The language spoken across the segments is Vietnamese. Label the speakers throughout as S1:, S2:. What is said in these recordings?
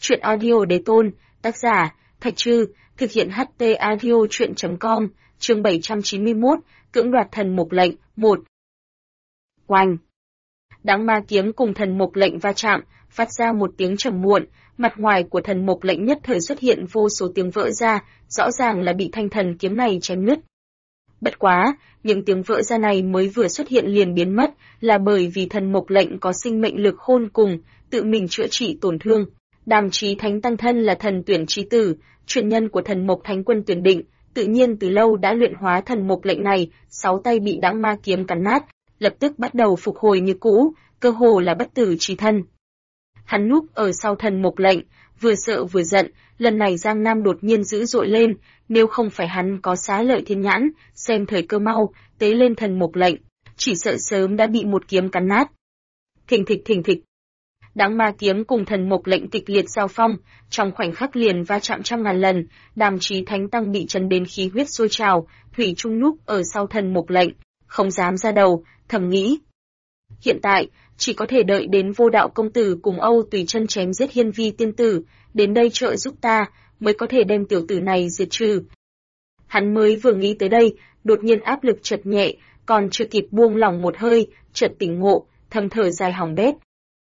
S1: Truyện audio đế tôn, tác giả, Thạch Trư, thực hiện HT audio truyện.com, chương 791, cưỡng đoạt thần mục lệnh, 1. Oanh! Đãng ma kiếm cùng thần mục lệnh va chạm, phát ra một tiếng trầm muộn, mặt ngoài của thần mục lệnh nhất thời xuất hiện vô số tiếng vỡ ra, rõ ràng là bị thanh thần kiếm này chém nứt. Bất quá, những tiếng vỡ ra này mới vừa xuất hiện liền biến mất, là bởi vì thần mục lệnh có sinh mệnh lực khôn cùng, tự mình chữa trị tổn thương. Đàm Chí Thánh Tăng thân là thần tuyển chí tử, truyền nhân của thần mục thánh quân tuyển định, tự nhiên từ lâu đã luyện hóa thần mục lệnh này, 6 tay bị đãng ma kiếm cắn nát, lập tức bắt đầu phục hồi như cũ, cơ hồ là bất tử chí thân. Hắn núp ở sau thần mục lệnh, vừa sợ vừa giận, lần này Giang Nam đột nhiên dữ dội lên, nếu không phải hắn có xá lợi thiên nhãn, xem thời cơ mau, tế lên thần mục lệnh, chỉ sợ sớm đã bị một kiếm cắn nát. Thình thịch. Đãng ma kiếm cùng thần mục lệnh kịch liệt giao phong, trong khoảnh khắc liền va chạm trăm ngàn lần, Đàm Chí Thánh Tăng bị chấn đến khí huyết sôi trào, thủy chung núp ở sau thần mục lệnh, không dám ra đầu, thầm nghĩ. Hiện tại, chỉ có thể đợi đến Vô Đạo công tử cùng Âu Tùy Chân chém giết Hiên Vi tiên tử, đến đây trợ giúp ta, mới có thể đem tiểu tử này diệt trừ. Hắn mới vừa nghĩ tới đây, đột nhiên áp lực chợt nhẹ, còn chưa kịp buông lỏng một hơi, chợt tỉnh ngộ, thầm thở dài hỏng bét.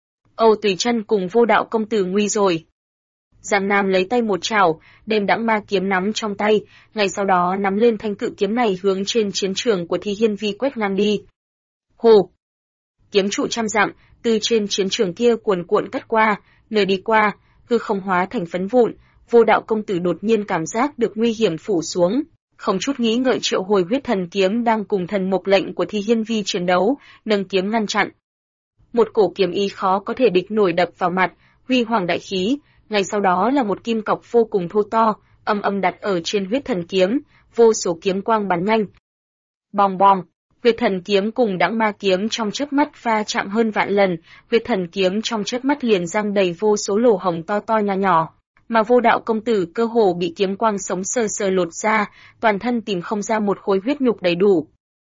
S1: Âu Tùy Chân cùng Vô Đạo công tử nguy rồi. Giang Nam lấy tay một chảo, đem đãng ma kiếm nắm trong tay, ngay sau đó nắm lên thanh cự kiếm này hướng trên chiến trường của Thi Hiên Vi quét ngang đi. Hồ! Kiếm trụ trăm dặm, từ trên chiến trường kia cuồn cuộn cắt qua, nơi đi qua, hư không hóa thành phấn vụn, Vô Đạo công tử đột nhiên cảm giác được nguy hiểm phủ xuống, không chút nghĩ ngợi triệu hồi huyết thần kiếm đang cùng thần mục lệnh của Thi Hiên Vi chiến đấu, nâng kiếm ngăn chặn. Một cổ kiếm ý khó có thể địch nổi đập vào mặt, huy hoàng đại khí, ngay sau đó là một kim cọc vô cùng thô to, âm đặt ở trên huyết thần kiếm, vô số kiếm quang bắn nhanh. Bong bong, huyết thần kiếm cùng đãng ma kiếm trong chớp mắt va chạm hơn vạn lần, huyết thần kiếm trong chớp mắt liền răng đầy vô số lỗ hổng to to nhỏ nhỏ, mà Vô Đạo công tử cơ hồ bị kiếm quang sống sờ sờ lột ra, toàn thân tìm không ra một khối huyết nhục đầy đủ.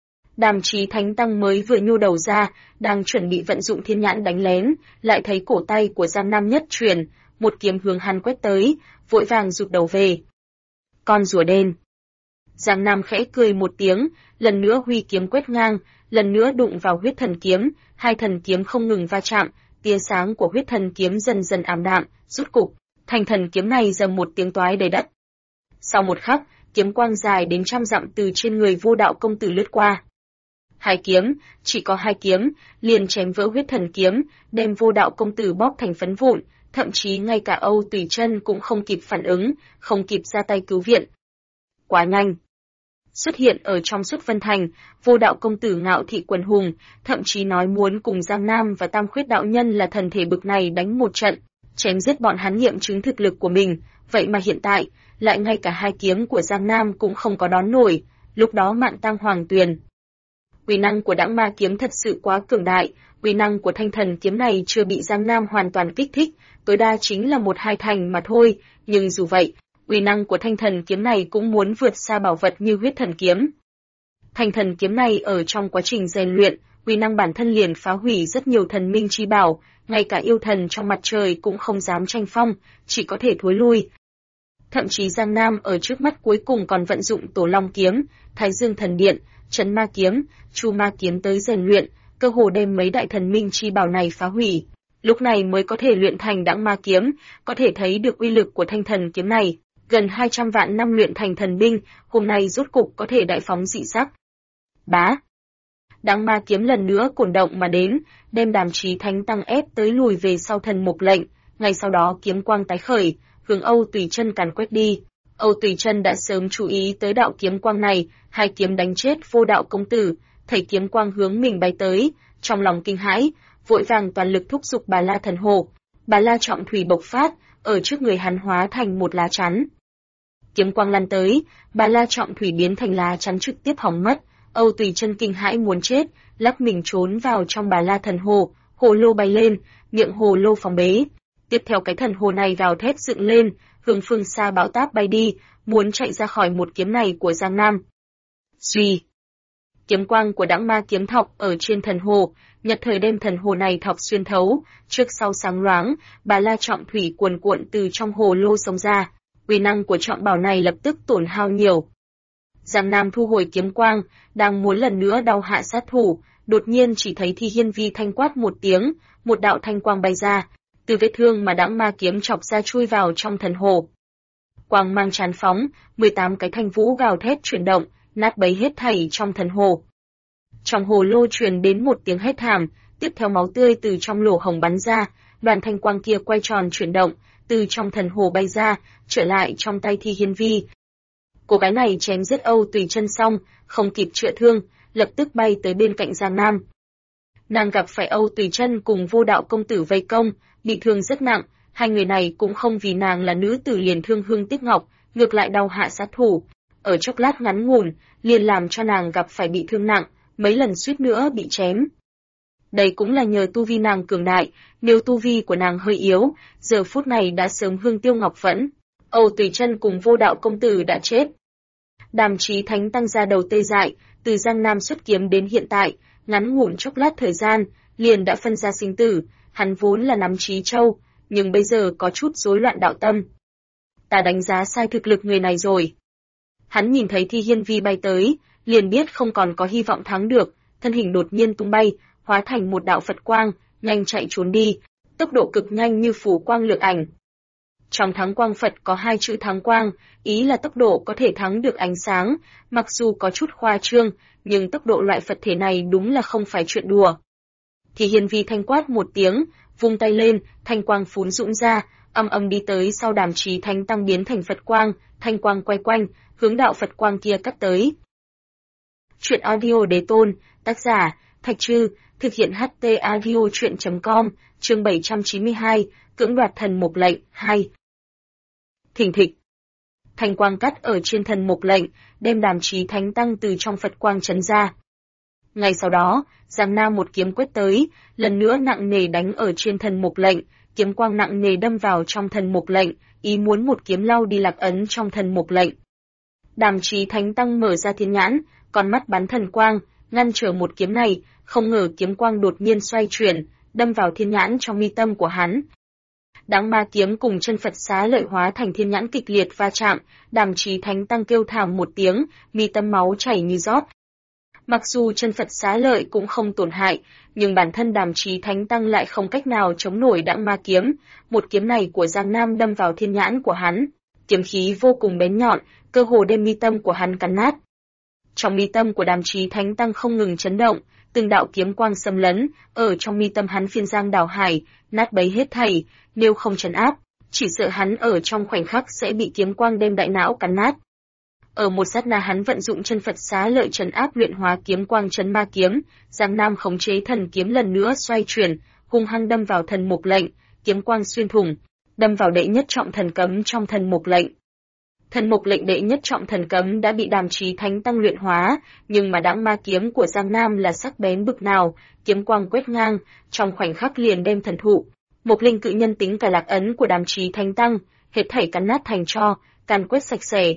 S1: Đàm Chí Thánh Tăng mới vừa nhô đầu ra, đang chuẩn bị vận dụng thiên nhãn đánh lén, lại thấy cổ tay của Giang Nam nhất truyền, một kiếm hướng hắn quét tới, vội vàng rụt đầu về. Con rùa đen. Giang Nam khẽ cười một tiếng, lần nữa huy kiếm quét ngang, lần nữa đụng vào huyết thần kiếm, hai thần kiếm không ngừng va chạm, tia sáng của huyết thần kiếm dần dần ảm đạm, rút cục, thanh thần kiếm này dầm một tiếng toái đầy đất. Sau một khắc, kiếm quang dài đến trăm dặm từ trên người Vô Đạo công tử lướt qua. Hai kiếm, chỉ có hai kiếm, liền chém vỡ huyết thần kiếm, đem Vô Đạo công tử bóp thành phấn vụn, thậm chí ngay cả Âu Tùy Chân cũng không kịp phản ứng, không kịp ra tay cứu viện. Quá nhanh. Xuất hiện ở trong Xuất Vân Thành, Vô Đạo công tử ngạo thị quần hùng, thậm chí nói muốn cùng Giang Nam và Tam Khuyết đạo nhân là thần thể bực này đánh một trận, chém giết bọn hắn nghiệm chứng thực lực của mình, vậy mà hiện tại, lại ngay cả hai kiếm của Giang Nam cũng không có đón nổi, lúc đó Mạn Tăng Hoàng Tuyền. Uy năng của đãng ma kiếm thật sự quá cường đại, uy năng của thanh thần kiếm này chưa bị Giang Nam hoàn toàn kích thích, tối đa chính là 1-2 thành mà thôi, nhưng dù vậy, uy năng của thanh thần kiếm này cũng muốn vượt xa bảo vật như huyết thần kiếm. Thanh thần kiếm này ở trong quá trình rèn luyện, uy năng bản thân liền phá hủy rất nhiều thần minh chi bảo, ngay cả yêu thần trong mặt trời cũng không dám tranh phong, chỉ có thể thối lui. Thậm chí Giang Nam ở trước mắt cuối cùng còn vận dụng Tổ Long kiếm, Thái Dương thần điện, Trấn ma kiếm, Chu ma kiếm tới rèn luyện, cơ hồ đem mấy đại thần minh chi bảo này phá hủy. Lúc này mới có thể luyện thành đãng ma kiếm, có thể thấy được uy lực của thanh thần kiếm này. Gần 200 vạn năm luyện thành thần binh, hôm nay rốt cục có thể đại phóng dị sắc. Bá! Đãng ma kiếm lần nữa cuồn động mà đến, đem Đàm Chí Thánh Tăng ép tới lùi về sau thần mục lệnh, ngay sau đó kiếm quang tái khởi, hướng Âu Tùy Chân càn quét đi. Âu Tùy Chân đã sớm chú ý tới đạo kiếm quang này, hai kiếm đánh chết Vô Đạo công tử, thấy kiếm quang hướng mình bay tới, trong lòng kinh hãi, vội vàng toàn lực thúc giục Bà La thần hồ. Bà La trọng thủy bộc phát, ở trước người hắn hóa thành một lá chắn. Kiếm quang lăn tới, Bà La trọng thủy biến thành lá chắn trực tiếp hỏng mất. Âu Tùy Chân kinh hãi muốn chết, lắc mình trốn vào trong Bà La thần hồ, hồ lô bay lên, miệng hồ lô phóng bế. Tiếp theo cái thần hồ này gào thét dựng lên, hướng phương xa bão táp bay đi, muốn chạy ra khỏi một kiếm này của Giang Nam. Suy! Kiếm quang của đãng ma kiếm thọc ở trên thần hồ, Nhật thời đem thần hồ này thọc xuyên thấu, trước sau sáng loáng, Bà La trọng thủy cuồn cuộn từ trong hồ lô xông ra, uy năng của trọng bảo này lập tức tổn hao nhiều. Giang Nam thu hồi kiếm quang, đang muốn lần nữa đao hạ sát thủ, đột nhiên chỉ thấy Thi Hiên Vi thanh quát một tiếng, một đạo thanh quang bay ra, từ vết thương mà đãng ma kiếm chọc ra chui vào trong thần hồ. Quang mang tràn phóng, 18 cái thanh vũ gào thét chuyển động, nát bấy hết thảy trong thần hồ. Trong hồ lô truyền đến một tiếng hét thảm, tiếp theo máu tươi từ trong lỗ hổng bắn ra, đoàn thanh quang kia quay tròn chuyển động, từ trong thần hồ bay ra, trở lại trong tay Thi Hiên Vi. Cô gái này chém giết Âu Tùy Chân xong, không kịp chữa thương, lập tức bay tới bên cạnh Giang Nam. Nàng gặp phải Âu Tùy Chân cùng Vô Đạo công tử vây công, bị thương rất nặng, hai người này cũng không vì nàng là nữ tử liền thương hương tiếc ngọc, ngược lại đau hạ sát thủ. Ở chốc lát ngắn ngủn, liền làm cho nàng gặp phải bị thương nặng, mấy lần suýt nữa bị chém. Đây cũng là nhờ tu vi nàng cường đại, nếu tu vi của nàng hơi yếu, giờ phút này đã sớm hương tiêu ngọc vẫn. Âu Tùy Chân cùng Vô Đạo công tử đã chết. Đàm Chí Thánh tăng ra đầu tê dại, từ Giang Nam xuất kiếm đến hiện tại, ngắn ngủn chốc lát thời gian, liền đã phân ra sinh tử, hắn vốn là nắm Chí Châu, nhưng bây giờ có chút rối loạn đạo tâm. Ta đánh giá sai thực lực người này rồi. Hắn nhìn thấy Thi Hiên Vi bay tới, liền biết không còn có hy vọng thắng được, thân hình đột nhiên tung bay, hóa thành một đạo Phật quang, nhanh chạy trốn đi, tốc độ cực nhanh như phủ quang lược ảnh. Trong thắng quang Phật có hai chữ thắng quang, ý là tốc độ có thể thắng được ánh sáng, mặc dù có chút khoa trương, nhưng tốc độ loại Phật thể này đúng là không phải chuyện đùa. Thì Hiên Vi thanh quát một tiếng, vung tay lên, thanh quang phún dũng ra, âm âm đi tới sau Đàm Chí Thánh tăng biến thành Phật quang, thanh quang quay quanh, hướng đạo Phật quang kia cắt tới. Truyện audio Đế Tôn, tác giả, Thạch Trư, thực hiện HT audio truyện.com, chương 792, cưỡng đoạt thần mục lệnh, 2. Thình thịch. Thanh quang cắt ở trên thần mục lệnh, đem Đàm Chí Thánh tăng từ trong Phật quang chấn ra. Ngay sau đó, Giang Nam một kiếm quét tới, lần nữa nặng nề đánh ở trên thần mục lệnh, kiếm quang nặng nề đâm vào trong thần mục lệnh, ý muốn một kiếm lau đi lạc ấn trong thần mục lệnh. Đàm Chí Thánh tăng mở ra thiên nhãn, con mắt bắn thần quang, ngăn trở một kiếm này, không ngờ kiếm quang đột nhiên xoay chuyển, đâm vào thiên nhãn trong mi tâm của hắn. Đãng ma kiếm cùng chân Phật xá lợi hóa thành thiên nhãn kịch liệt va chạm, Đàm Chí Thánh tăng kêu thảm một tiếng, mi tâm máu chảy như rót. Mặc dù chân Phật xá lợi cũng không tổn hại, nhưng bản thân Đàm Chí Thánh tăng lại không cách nào chống nổi đãng ma kiếm, một kiếm này của Giang Nam đâm vào thiên nhãn của hắn, kiếm khí vô cùng bén nhọn, cơ hồ đem mi tâm của hắn cắn nát. Trong mi tâm của Đàm Chí Thánh tăng không ngừng chấn động, từng đạo kiếm quang xâm lấn, ở trong mi tâm hắn phiên giang đảo hải, nát bấy hết thảy, nếu không trấn áp, chỉ sợ hắn ở trong khoảnh khắc sẽ bị kiếm quang đem đại não cắn nát. Ở một sát na hắn vận dụng chân Phật xá lợi trấn áp luyện hóa kiếm quang trấn ma kiếm, Giang Nam khống chế thần kiếm lần nữa xoay chuyển, hung hăng đâm vào thần mục lệnh, kiếm quang xuyên thủng, đâm vào đệ nhất trọng thần cấm trong thần mục lệnh. Thần mục lệnh đệ nhất trọng thần cấm đã bị Đàm Chí Thánh tăng luyện hóa, nhưng mà đãng ma kiếm của Giang Nam là sắc bén bực nào, kiếm quang quét ngang, trong khoảnh khắc liền đem thần thụ, Mộc Linh cự nhân tính cả lạc ấn của Đàm Chí Thánh tăng, hết thảy cắn nát thành tro, càn quét sạch sẽ.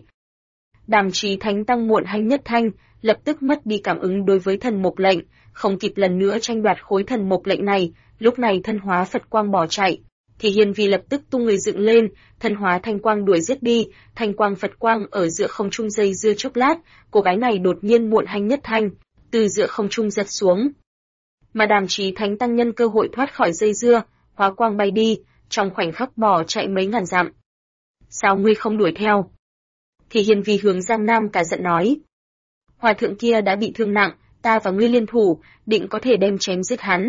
S1: Đàm Chí Thánh tăng muộn hành nhất thanh, lập tức mất đi cảm ứng đối với thần mục lệnh, không kịp lần nữa tranh đoạt khối thần mục lệnh này, lúc này thân hóa Phật quang bỏ chạy. Thì Hiên Vi lập tức tung người dựng lên, thân hóa thanh quang đuổi giết đi, thanh quang Phật quang ở giữa không trung dây dưa chốc lát, cô gái này đột nhiên muộn hành nhất thanh, từ giữa không trung giật xuống. Mà Đàm Chí Thánh tăng nhân cơ hội thoát khỏi dây dưa, hóa quang bay đi, trong khoảnh khắc bỏ chạy mấy ngàn dặm. Sao ngươi không đuổi theo? Thì Hiên Vi hướng Giang Nam cả giận nói. Hòa thượng kia đã bị thương nặng, ta và ngươi liên thủ, định có thể đem chém giết hắn.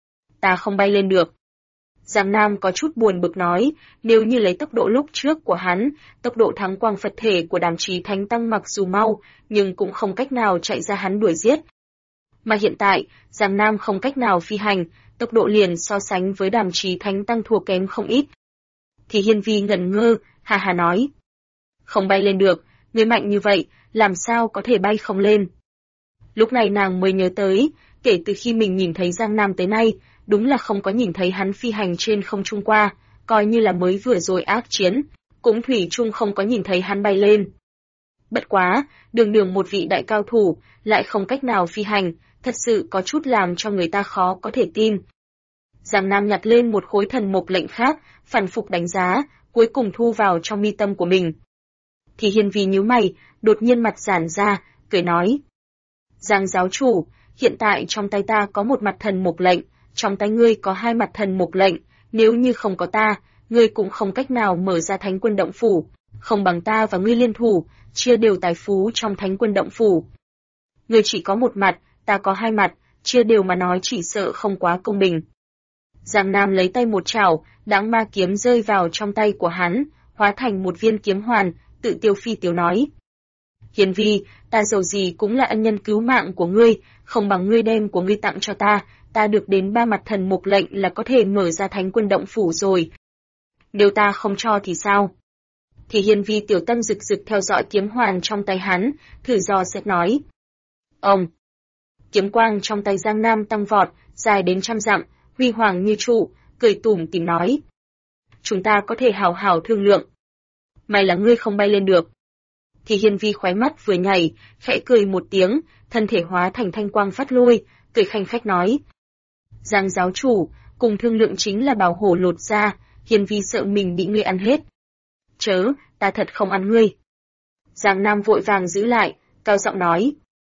S1: Ta không bay lên được. Giang Nam có chút buồn bực nói, nếu như lấy tốc độ lúc trước của hắn, tốc độ thắng quang Phật thể của Đàm Chí Thánh tăng mặc dù mau, nhưng cũng không cách nào chạy ra hắn đuổi giết. Mà hiện tại, Giang Nam không cách nào phi hành, tốc độ liền so sánh với Đàm Chí Thánh tăng thua kém không ít. Thì Hiên Vi ngẩn ngơ, hà hà nói. Không bay lên được, người mạnh như vậy, làm sao có thể bay không lên? Lúc này nàng mới nhớ tới, kể từ khi mình nhìn thấy Giang Nam tới nay, đúng là không có nhìn thấy hắn phi hành trên không trung qua, coi như là mới vừa rồi ác chiến, cũng thủy chung không có nhìn thấy hắn bay lên. Bất quá, đường đường một vị đại cao thủ, lại không cách nào phi hành, thật sự có chút làm cho người ta khó có thể tin. Giang Nam nhặt lên một khối thần mục lệnh khác, phản phục đánh giá, cuối cùng thu vào trong mi tâm của mình. Thì Hiên Vi nhíu mày, đột nhiên mặt giãn ra, cười nói: Giang giáo chủ, hiện tại trong tay ta có một mặt thần mục lệnh, trong tay ngươi có hai mặt thần mục lệnh, nếu như không có ta, ngươi cũng không cách nào mở ra Thánh Quân Động Phủ, không bằng ta và ngươi liên thủ, chia đều tài phú trong Thánh Quân Động Phủ. Ngươi chỉ có một mặt, ta có hai mặt, chia đều mà nói chỉ sợ không quá công bình. Giang Nam lấy tay một chảo, Đãng Ma kiếm rơi vào trong tay của hắn, hóa thành một viên kiếm hoàn, tự tiêu phi tiếu nói: Hiên Vi, ta dầu gì cũng là ân nhân cứu mạng của ngươi, không bằng ngươi đem của ngươi tặng cho ta được đến 3 mặt thần mục lệnh là có thể mở ra Thánh Quân Động Phủ rồi. Nếu ta không cho thì sao? Thì Hiên Vi tiểu tâm rực rực theo dõi kiếm hoàn trong tay hắn, thử dò xét nói: Ông! Kiếm quang trong tay Giang Nam tăng vọt, dài đến 100 dặm, huy hoàng như trụ, cười tủm tỉm nói: Chúng ta có thể hào hào thương lượng. May là ngươi không bay lên được. Thì Hiên Vi khóe mắt vừa nhảy, khẽ cười một tiếng, thân thể hóa thành thanh quang phát lôi, cười khanh khách nói: Giang giáo chủ, cùng thương lượng chính là bảo hổ lột ra, Hiên Vi sợ mình bị ngươi ăn hết. Chớ, ta thật không ăn ngươi. Giang Nam vội vàng giữ lại, cao giọng nói: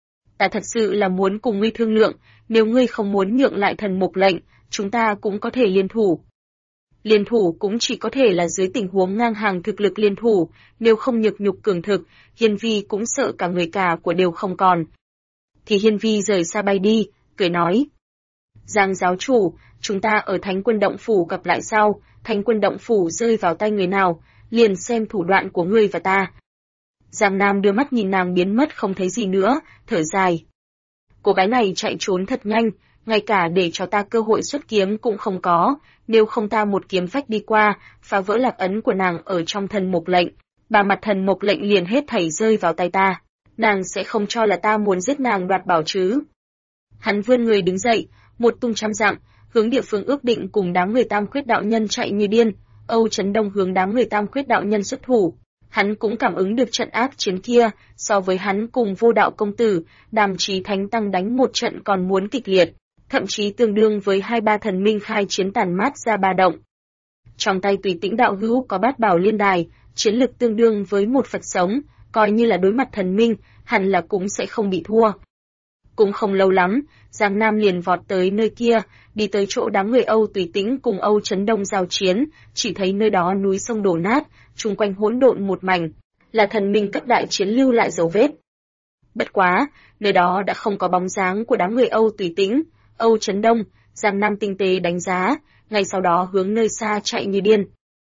S1: Ta thật sự là muốn cùng ngươi thương lượng, nếu ngươi không muốn nhượng lại thần mục lệnh, chúng ta cũng có thể liên thủ. Liên thủ cũng chỉ có thể là dưới tình huống ngang hàng thực lực liên thủ, nếu không nhược nhục cường thực, Hiên Vi cũng sợ cả người cả của đều không còn. Thì Hiên Vi rời xa bay đi, cười nói: Giang giáo chủ, chúng ta ở Thánh Quân Động Phủ gặp lại sau, Thánh Quân Động Phủ rơi vào tay người nào, liền xem thủ đoạn của ngươi và ta. Giang Nam đưa mắt nhìn nàng biến mất không thấy gì nữa, thở dài. Cô gái này chạy trốn thật nhanh, ngay cả để cho ta cơ hội xuất kiếm cũng không có, nếu không ta một kiếm phách đi qua, phá vỡ lạc ấn của nàng ở trong thần mục lệnh, 3 mặt thần mục lệnh liền hết thảy rơi vào tay ta, nàng sẽ không cho là ta muốn giết nàng đoạt bảo chứ. Hắn vươn người đứng dậy, một tung 100 dặm, hướng địa phương ước định cùng đám người Tam Khuyết đạo nhân chạy như điên. Âu Chấn Đông hướng đám người Tam Khuyết đạo nhân xuất thủ. Hắn cũng cảm ứng được trận ác chiến kia, so với hắn cùng Vô Đạo công tử, Đàm Chí Thánh tăng đánh một trận còn muốn kịch liệt, thậm chí tương đương với 2-3 thần minh khai chiến tàn mát ra ba động. Trong tay Tùy Tĩnh đạo hữu có Bát Bảo Liên Đài, chiến lực tương đương với một Phật sống, coi như là đối mặt thần minh, hẳn là cũng sẽ không bị thua. Cũng không lâu lắm, Giang Nam liền vọt tới nơi kia, đi tới chỗ đám người Âu Tùy Tĩnh cùng Âu Chấn Đông giao chiến, chỉ thấy nơi đó núi sông đổ nát, chung quanh hỗn độn một mảnh, là thần minh cấp đại chiến lưu lại dấu vết. Bất quá, nơi đó đã không có bóng dáng của đám người Âu Tùy Tĩnh, Âu Chấn Đông, Giang Nam tinh tế đánh giá, ngay sau đó hướng nơi xa chạy như điên.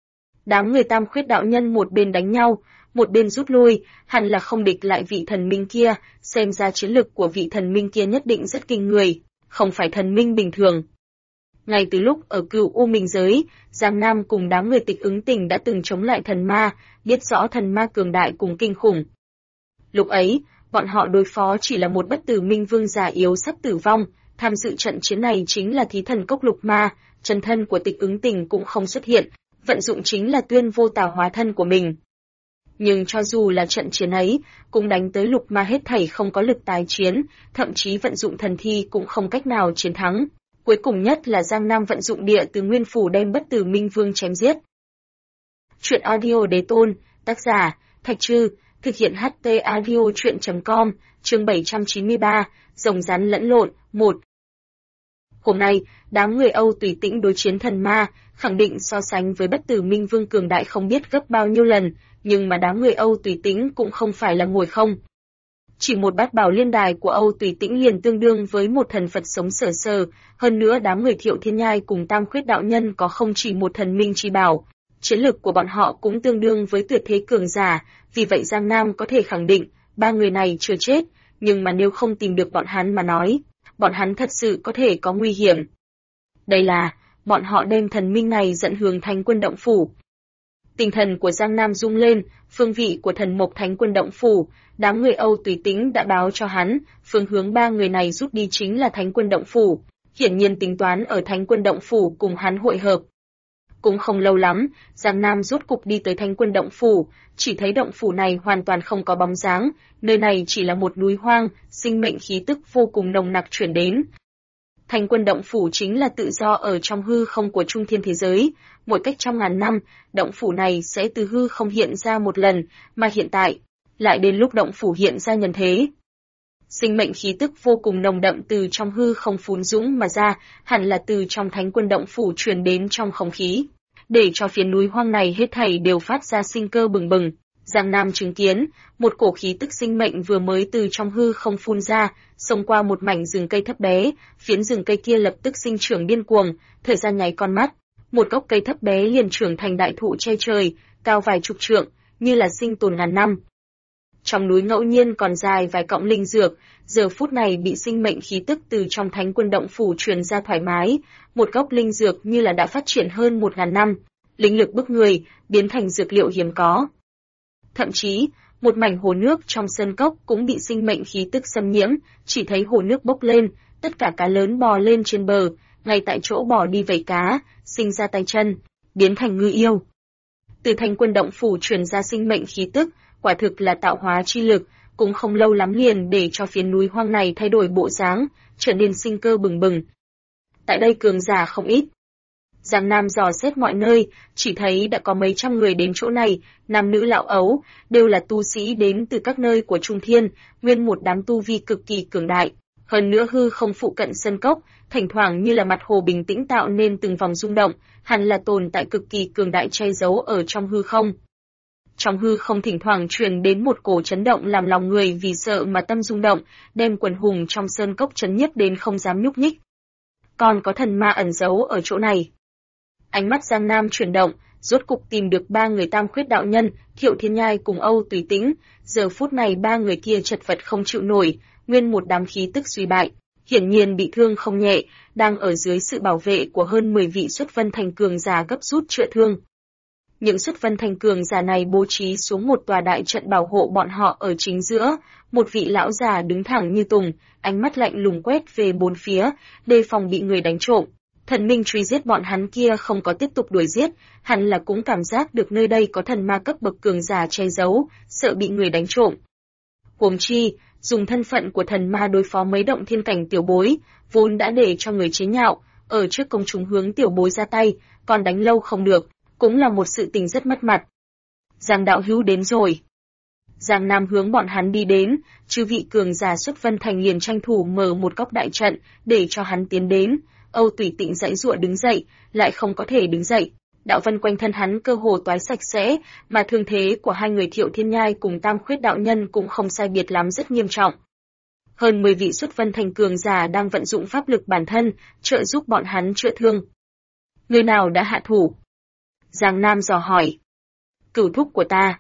S1: Đám người Tam Khuyết đạo nhân một bên đánh nhau, một bên rút lui, hẳn là không địch lại vị thần minh kia, xem ra chiến lực của vị thần minh kia nhất định rất kinh người, không phải thần minh bình thường. Ngay từ lúc ở Cửu U Minh giới, Giang Nam cùng đám người Tịch Ứng Tình đã từng chống lại thần ma, biết rõ thần ma cường đại cùng kinh khủng. Lúc ấy, bọn họ đối phó chỉ là một bất tử minh vương già yếu sắp tử vong, tham dự trận chiến này chính là thí thần cốc lục ma, chân thân của Tịch Ứng Tình cũng không xuất hiện, vận dụng chính là Tuyên Vô Tà hóa thân của mình. Nhưng cho dù là trận chiến ấy, cũng đánh tới lục ma hết thảy không có lực tái chiến, thậm chí vận dụng thần thi cũng không cách nào chiến thắng. Cuối cùng nhất là Giang Nam vận dụng địa từ nguyên phủ đem bất tử minh vương chém giết. Chuyện audio đế tôn, tác giả, Thạch Trư, thực hiện HT audio chuyện.com, chương 793, rồng rắn lẫn lộn, 1. Hôm nay, đám người Âu Tùy Tĩnh đối chiến thần ma, khẳng định so sánh với bất tử minh vương cường đại không biết gấp bao nhiêu lần, nhưng mà đám người Âu Tùy Tĩnh cũng không phải là ngồi không. Chỉ một Bát Bảo Liên Đài của Âu Tùy Tĩnh liền tương đương với một thần Phật sống sờ sờ, hơn nữa đám người Thiệu Thiên Nhai cùng Tam Khuyết đạo nhân có không chỉ một thần minh chi bảo, chiến lực của bọn họ cũng tương đương với tuyệt thế cường giả, vì vậy Giang Nam có thể khẳng định, 3 người này chưa chết, nhưng mà nếu không tìm được bọn hắn mà nói, bọn hắn thật sự có thể có nguy hiểm. Đây là, bọn họ đem thần minh này dẫn hướng Thánh Quân Động Phủ. Tinh thần của Giang Nam rung lên, phương vị của thần mộc Thánh Quân Động Phủ, đám người Âu Tùy Tĩnh đã báo cho hắn, phương hướng 3 người này rút đi chính là Thánh Quân Động Phủ, hiển nhiên tính toán ở Thánh Quân Động Phủ cùng hắn hội hợp. Cũng không lâu lắm, Giang Nam rốt cục đi tới Thánh Quân Động Phủ, chỉ thấy động phủ này hoàn toàn không có bóng dáng, nơi này chỉ là một núi hoang, sinh mệnh khí tức vô cùng nồng nặc chuyển đến. Thánh Quân Động Phủ chính là tự do ở trong hư không của trung thiên thế giới, mỗi cách trăm ngàn năm, động phủ này sẽ từ hư không hiện ra một lần, mà hiện tại, lại đến lúc động phủ hiện ra nhân thế. Sinh mệnh khí tức vô cùng nồng đậm từ trong hư không phún dũng mà ra, hẳn là từ trong Thánh Quân Động Phủ truyền đến trong không khí, để cho phía núi hoang này hết thảy đều phát ra sinh cơ bừng bừng. Giang Nam chứng kiến, một cổ khí tức sinh mệnh vừa mới từ trong hư không phun ra, xông qua một mảnh rừng cây thấp bé, phiến rừng cây kia lập tức sinh trưởng điên cuồng, thời gian nháy con mắt, một gốc cây thấp bé liền trưởng thành đại thụ che trời, cao vài chục trượng, như là sinh tồn ngàn năm. Trong núi ngẫu nhiên còn dài vài cọng linh dược, giờ phút này bị sinh mệnh khí tức từ trong Thánh Quân Động Phủ truyền ra thoải mái, một gốc linh dược như là đã phát triển hơn 1000 năm, linh lực bức người, biến thành dược liệu hiếm có. Thậm chí, một mảnh hồ nước trong sơn cốc cũng bị sinh mệnh khí tức xâm nhiễm, chỉ thấy hồ nước bốc lên, tất cả cá lớn bò lên trên bờ, ngay tại chỗ bò đi vẩy cá, sinh ra tay chân, biến thành ngư yêu. Từ Thánh Quân Động Phủ truyền ra sinh mệnh khí tức, quả thực là tạo hóa chi lực, cũng không lâu lắm liền để cho phía núi hoang này thay đổi bộ dáng, trở nên sinh cơ bừng bừng. Tại đây cường giả không ít. Giang Nam dò xét mọi nơi, chỉ thấy đã có mấy trăm người đến chỗ này, nam nữ lão ấu, đều là tu sĩ đến từ các nơi của Trung Thiên, nguyên một đám tu vi cực kỳ cường đại. Hơn nữa hư không phụ cận sân cốc, thỉnh thoảng như là mặt hồ bình tĩnh tạo nên từng vòng rung động, hẳn là tồn tại cực kỳ cường đại che giấu ở trong hư không. Trong hư không thỉnh thoảng truyền đến một cổ chấn động làm lòng người vì sợ mà tâm rung động, đem quần hùng trong sơn cốc chấn nhiếp đến không dám nhúc nhích. Còn có thần ma ẩn giấu ở chỗ này. Ánh mắt Giang Nam chuyển động, rốt cục tìm được ba người Tam Khuyết đạo nhân, Thiệu Thiên Nhai cùng Âu Tùy Tĩnh. Giờ phút này ba người kia chật vật không chịu nổi, nguyên một đám khí tức suy bại, hiển nhiên bị thương không nhẹ, đang ở dưới sự bảo vệ của hơn 10 vị xuất vân thành cường giả gấp rút chữa thương. Những xuất vân thành cường giả này bố trí xuống một tòa đại trận bảo hộ bọn họ ở chính giữa, một vị lão già đứng thẳng như tùng, ánh mắt lạnh lùng quét về bốn phía, đề phòng bị người đánh trộm. Thần minh truy giết bọn hắn kia không có tiếp tục đuổi giết, hẳn là cũng cảm giác được nơi đây có thần ma cấp bậc cường giả che giấu, sợ bị người đánh trộm. Huống chi, dùng thân phận của thần ma đối phó mấy động thiên cảnh tiểu bối, vốn đã để cho người chế nhạo, ở trước công chúng hướng tiểu bối ra tay, còn đánh lâu không được, cũng là một sự tình rất mất mặt. Giang đạo hữu đến rồi. Giang Nam hướng bọn hắn đi đến, chư vị cường giả xuất vân thành liền tranh thủ mở một góc đại trận, để cho hắn tiến đến. Âu Tùy Tịnh giãy giụa đứng dậy, lại không có thể đứng dậy. Đạo vân quanh thân hắn cơ hồ toái sạch sẽ, mà thương thế của hai người Thiệu Thiên Nhai cùng Tam Khuyết đạo nhân cũng không sai biệt lắm, rất nghiêm trọng. Hơn 10 vị xuất vân thành cường giả đang vận dụng pháp lực bản thân, trợ giúp bọn hắn chữa thương. Người nào đã hạ thủ? Giang Nam dò hỏi. Cửu thúc của ta.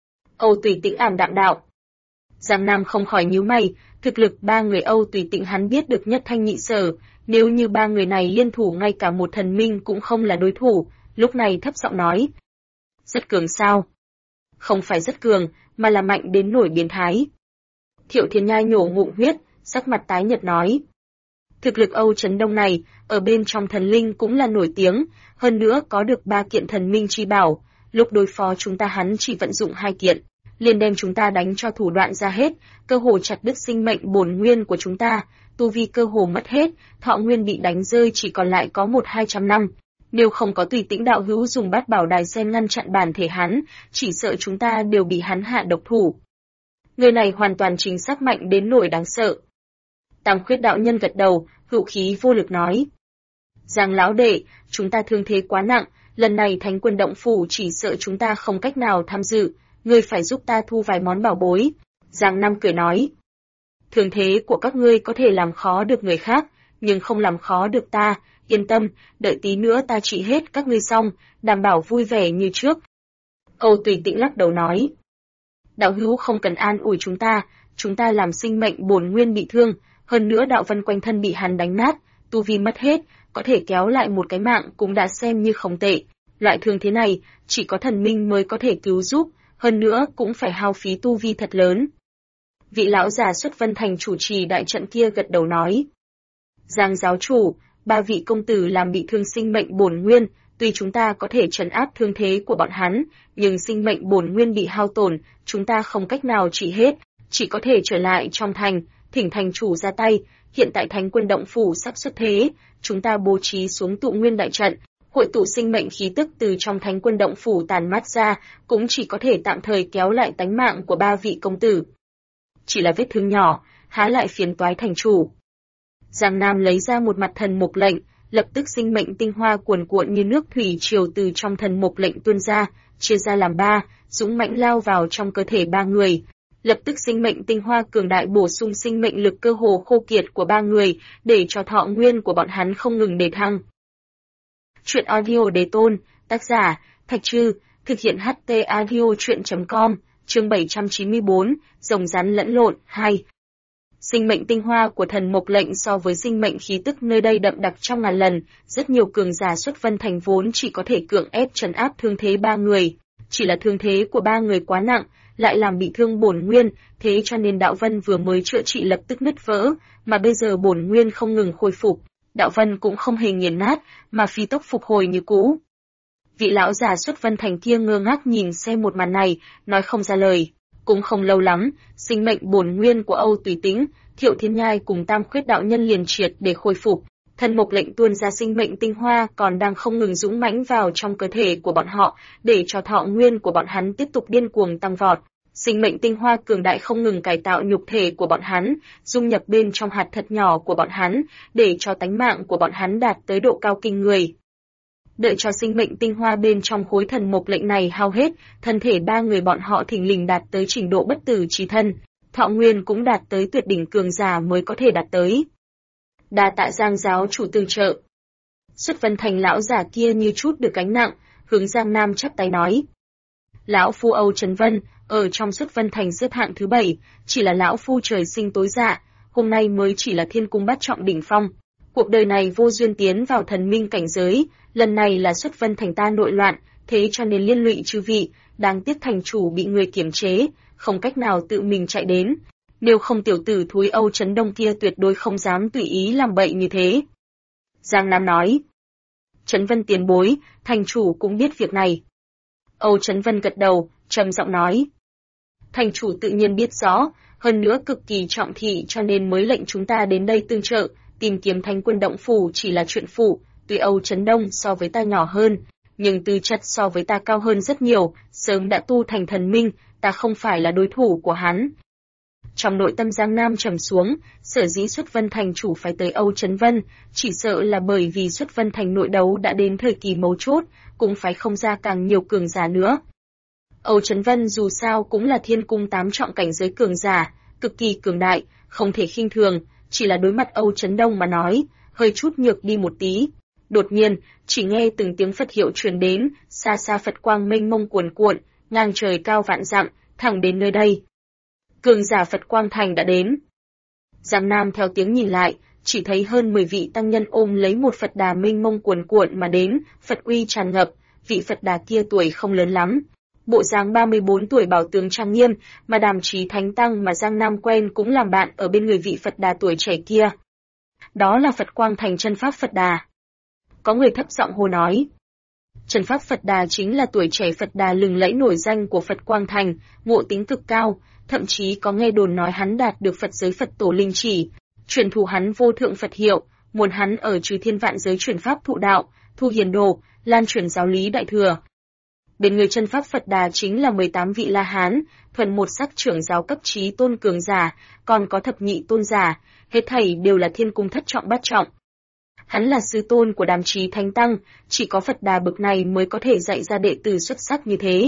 S1: Âu Tùy Tịnh ảm đạm đạo. Giang Nam không khỏi nhíu mày, thực lực ba người Âu Tùy Tịnh hắn biết được nhất thanh nhị sở, nếu như ba người này liên thủ ngay cả một thần minh cũng không là đối thủ, lúc này thấp giọng nói. Rất cường sao? Không phải rất cường, mà là mạnh đến nổi biến thái. Thiệu Thiên Nhai nhổ ngụm huyết, sắc mặt tái nhợt nói. Thực lực Âu Trấn Đông này, ở bên trong thần linh cũng là nổi tiếng, hơn nữa có được 3 kiện thần minh chi bảo, lúc đối phó chúng ta hắn chỉ vận dụng 2 kiện, liền đem chúng ta đánh cho thủ đoạn ra hết, cơ hồ chặt đứt sinh mệnh bổn nguyên của chúng ta, tu vi cơ hồ mất hết, thọ nguyên bị đánh rơi chỉ còn lại có 100-200 năm. Nếu không có Tùy Tĩnh đạo hữu dùng bát bảo đài sen ngăn chặn bản thể hắn, chỉ sợ chúng ta đều bị hắn hạ độc thủ. Người này hoàn toàn chính xác mạnh đến nỗi đáng sợ. Tam Khuyết đạo nhân gật đầu, hữu khí vô lực nói. Giang lão đệ, chúng ta thương thế quá nặng, lần này Thánh Quân Động Phủ chỉ sợ chúng ta không cách nào tham dự, ngươi phải giúp ta thu vài món bảo bối. Giang Nam cười nói. Thương thế của các ngươi có thể làm khó được người khác, nhưng không làm khó được ta, yên tâm, đợi tí nữa ta trị hết các ngươi xong, đảm bảo vui vẻ như trước. Âu Tùy Tĩnh lắc đầu nói. Đạo hữu không cần an ủi chúng ta làm sinh mệnh bổn nguyên bị thương, hơn nữa đạo vân quanh thân bị hắn đánh nát, tu vi mất hết, có thể kéo lại một cái mạng cũng đã xem như không tệ. Loại thương thế này, chỉ có thần minh mới có thể cứu giúp, hơn nữa cũng phải hao phí tu vi thật lớn. Vị lão già xuất vân thành chủ trì đại trận kia gật đầu nói. Giang giáo chủ, 3 vị công tử làm bị thương sinh mệnh bổn nguyên, Tuy chúng ta có thể trấn áp thương thế của bọn hắn, nhưng sinh mệnh bổn nguyên bị hao tổn, chúng ta không cách nào trị hết, chỉ có thể trở lại trong thành, thỉnh thành chủ ra tay. Hiện tại Thánh Quân Động Phủ sắp xuất thế, chúng ta bố trí xuống tụ nguyên đại trận, hội tụ sinh mệnh khí tức từ trong Thánh Quân Động Phủ tàn mát ra, cũng chỉ có thể tạm thời kéo lại tánh mạng của 3 vị công tử. Chỉ là vết thương nhỏ, há lại phiền toái thành chủ. Giang Nam lấy ra một mặt thần mục lệnh, lập tức sinh mệnh tinh hoa cuồn cuộn như nước thủy triều từ trong thần mục lệnh tuôn ra, chia ra làm 3, dũng mãnh lao vào trong cơ thể 3 người. Lập tức sinh mệnh tinh hoa cường đại bổ sung sinh mệnh lực cơ hồ khô kiệt của 3 người, để cho thọ nguyên của bọn hắn không ngừng đề thăng. Truyện audio đề tôn, tác giả, Thạch Trư, thực hiện HT audio truyện.com, chương 794, rồng rắn lẫn lộn, 2. Sinh mệnh tinh hoa của thần mộc lệnh so với sinh mệnh khí tức nơi đây đậm đặc trăm ngàn lần, rất nhiều cường giả xuất vân thành vốn chỉ có thể cưỡng ép trấn áp thương thế 3 người, chỉ là thương thế của 3 người quá nặng, lại làm bị thương bổn nguyên, thế cho nên đạo vân vừa mới chữa trị lập tức nứt vỡ, mà bây giờ bổn nguyên không ngừng khôi phục, đạo vân cũng không hề nghiền nát, mà phi tốc phục hồi như cũ. Vị lão già xuất vân thành kia ngơ ngác nhìn xem một màn này, nói không ra lời. Cũng không lâu lắm, sinh mệnh bổn nguyên của Âu Tùy Tĩnh, Thiệu Thiên Nhai cùng Tam Khuyết đạo nhân liền triệt để khôi phục. Thần mộc lệnh tuôn ra sinh mệnh tinh hoa còn đang không ngừng dũng mãnh vào trong cơ thể của bọn họ, để cho thọ nguyên của bọn hắn tiếp tục điên cuồng tăng vọt. Sinh mệnh tinh hoa cường đại không ngừng cải tạo nhục thể của bọn hắn, dung nhập bên trong hạt thật nhỏ của bọn hắn, để cho tánh mạng của bọn hắn đạt tới độ cao kinh người. Đợi cho sinh mệnh tinh hoa bên trong khối thần mộc lệnh này hao hết, thân thể 3 người bọn họ thình lình đạt tới trình độ bất tử chí thân, thọ nguyên cũng đạt tới tuyệt đỉnh cường giả mới có thể đạt tới. Đa tạ Giang giáo chủ tương trợ. Xuất vân thành lão giả kia như chút được gánh nặng, hướng Giang Nam chắp tay nói. Lão phu Âu Trấn Vân, ở trong Xuất vân thành xếp hạng thứ 7, chỉ là lão phu trời sinh tối dạ, hôm nay mới chỉ là thiên cung bát trọng đỉnh phong. Cuộc đời này vô duyên tiến vào thần minh cảnh giới, lần này là Xuất vân thành ta nội loạn, thế cho nên liên lụy chư vị, đáng tiếc thành chủ bị người kiềm chế, không cách nào tự mình chạy đến. Nếu không tiểu tử thúi Âu Trấn Đông kia tuyệt đối không dám tùy ý làm bậy như thế. Giang Nam nói. Trấn Vân tiền bối, thành chủ cũng biết việc này. Âu Trấn Vân gật đầu, trầm giọng nói. Thành chủ tự nhiên biết rõ, hơn nữa cực kỳ trọng thị cho nên mới lệnh chúng ta đến đây tương trợ, tìm kiếm Thánh Quân Động Phủ chỉ là chuyện phụ, tuy Âu Trấn Đông so với ta nhỏ hơn, nhưng tư chất so với ta cao hơn rất nhiều, sớm đã tu thành thần minh, ta không phải là đối thủ của hắn. Trong nội tâm Giang Nam trầm xuống, sở dĩ Xuất Vân Thành chủ phải tới Âu Trấn Vân, chỉ sợ là bởi vì Xuất Vân Thành nội đấu đã đến thời kỳ mấu chốt, cũng phải không ra càng nhiều cường giả nữa. Âu Trấn Vân dù sao cũng là thiên cung 8 trọng cảnh giới cường giả, cực kỳ cường đại, không thể khinh thường, chỉ là đối mặt Âu Trấn Đông mà nói, hơi chút nhược đi một tí. Đột nhiên, chỉ nghe từng tiếng Phật hiệu truyền đến, xa xa Phật quang mênh mông cuồn cuộn, ngang trời cao vạn dặm, thẳng đến nơi đây. Cường giả Phật Quang Thành đã đến. Giang Nam theo tiếng nhìn lại, chỉ thấy hơn 10 vị tăng nhân ôm lấy một Phật đà mênh mông cuồn cuộn mà đến, Phật uy tràn ngập, vị Phật đà kia tuổi không lớn lắm. Bộ dáng 34 tuổi bảo tướng trang nghiêm, mà Đàm Chí Thánh Tăng mà Giang Nam quen cũng làm bạn ở bên người vị Phật đà tuổi trẻ kia. Đó là Phật Quang Thành chân pháp Phật đà. Có người thấp giọng hô nói. Chân pháp Phật đà chính là tuổi trẻ Phật đà lừng lẫy nổi danh của Phật Quang Thành, ngộ tính cực cao, thậm chí có nghe đồn nói hắn đạt được Phật giới Phật tổ linh chỉ, truyền thụ hắn vô thượng Phật hiệu, muốn hắn ở trừ thiên vạn giới truyền pháp thụ đạo, thu hiền đồ, lan truyền giáo lý đại thừa. Bên người chân pháp Phật đà chính là 18 vị La Hán, thuần một sắc trưởng giáo cấp trí tôn cường giả, còn có thập nhị tôn giả, hết thảy đều là thiên cung thất trọng bát trọng. Hắn là sư tôn của Đàm Chí Thánh Tăng, chỉ có Phật đà bậc này mới có thể dạy ra đệ tử xuất sắc như thế.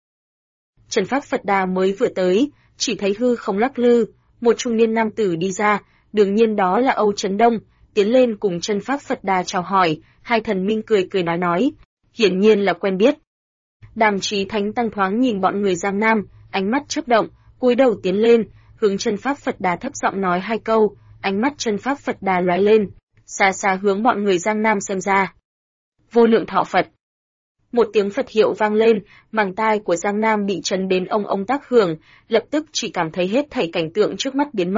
S1: Chân pháp Phật đà mới vừa tới, chỉ thấy hư không lắc lư, một trung niên nam tử đi ra, đương nhiên đó là Âu Trấn Đông, tiến lên cùng chân pháp Phật đà chào hỏi, hai thần minh cười cười nói, hiển nhiên là quen biết. Đàm Chí Thánh Tăng thoáng nhìn bọn người Giang Nam, ánh mắt chớp động, cúi đầu tiến lên, hướng chân pháp Phật đà thấp giọng nói 2 câu, ánh mắt chân pháp Phật đà lóe lên, xa xa hướng bọn người Giang Nam xem ra. Vô lượng thọ Phật. Một tiếng Phật hiệu vang lên, màng tai của Giang Nam bị chấn đến ông tác hưởng, lập tức chỉ cảm thấy hết thảy cảnh tượng trước mắt biến mất,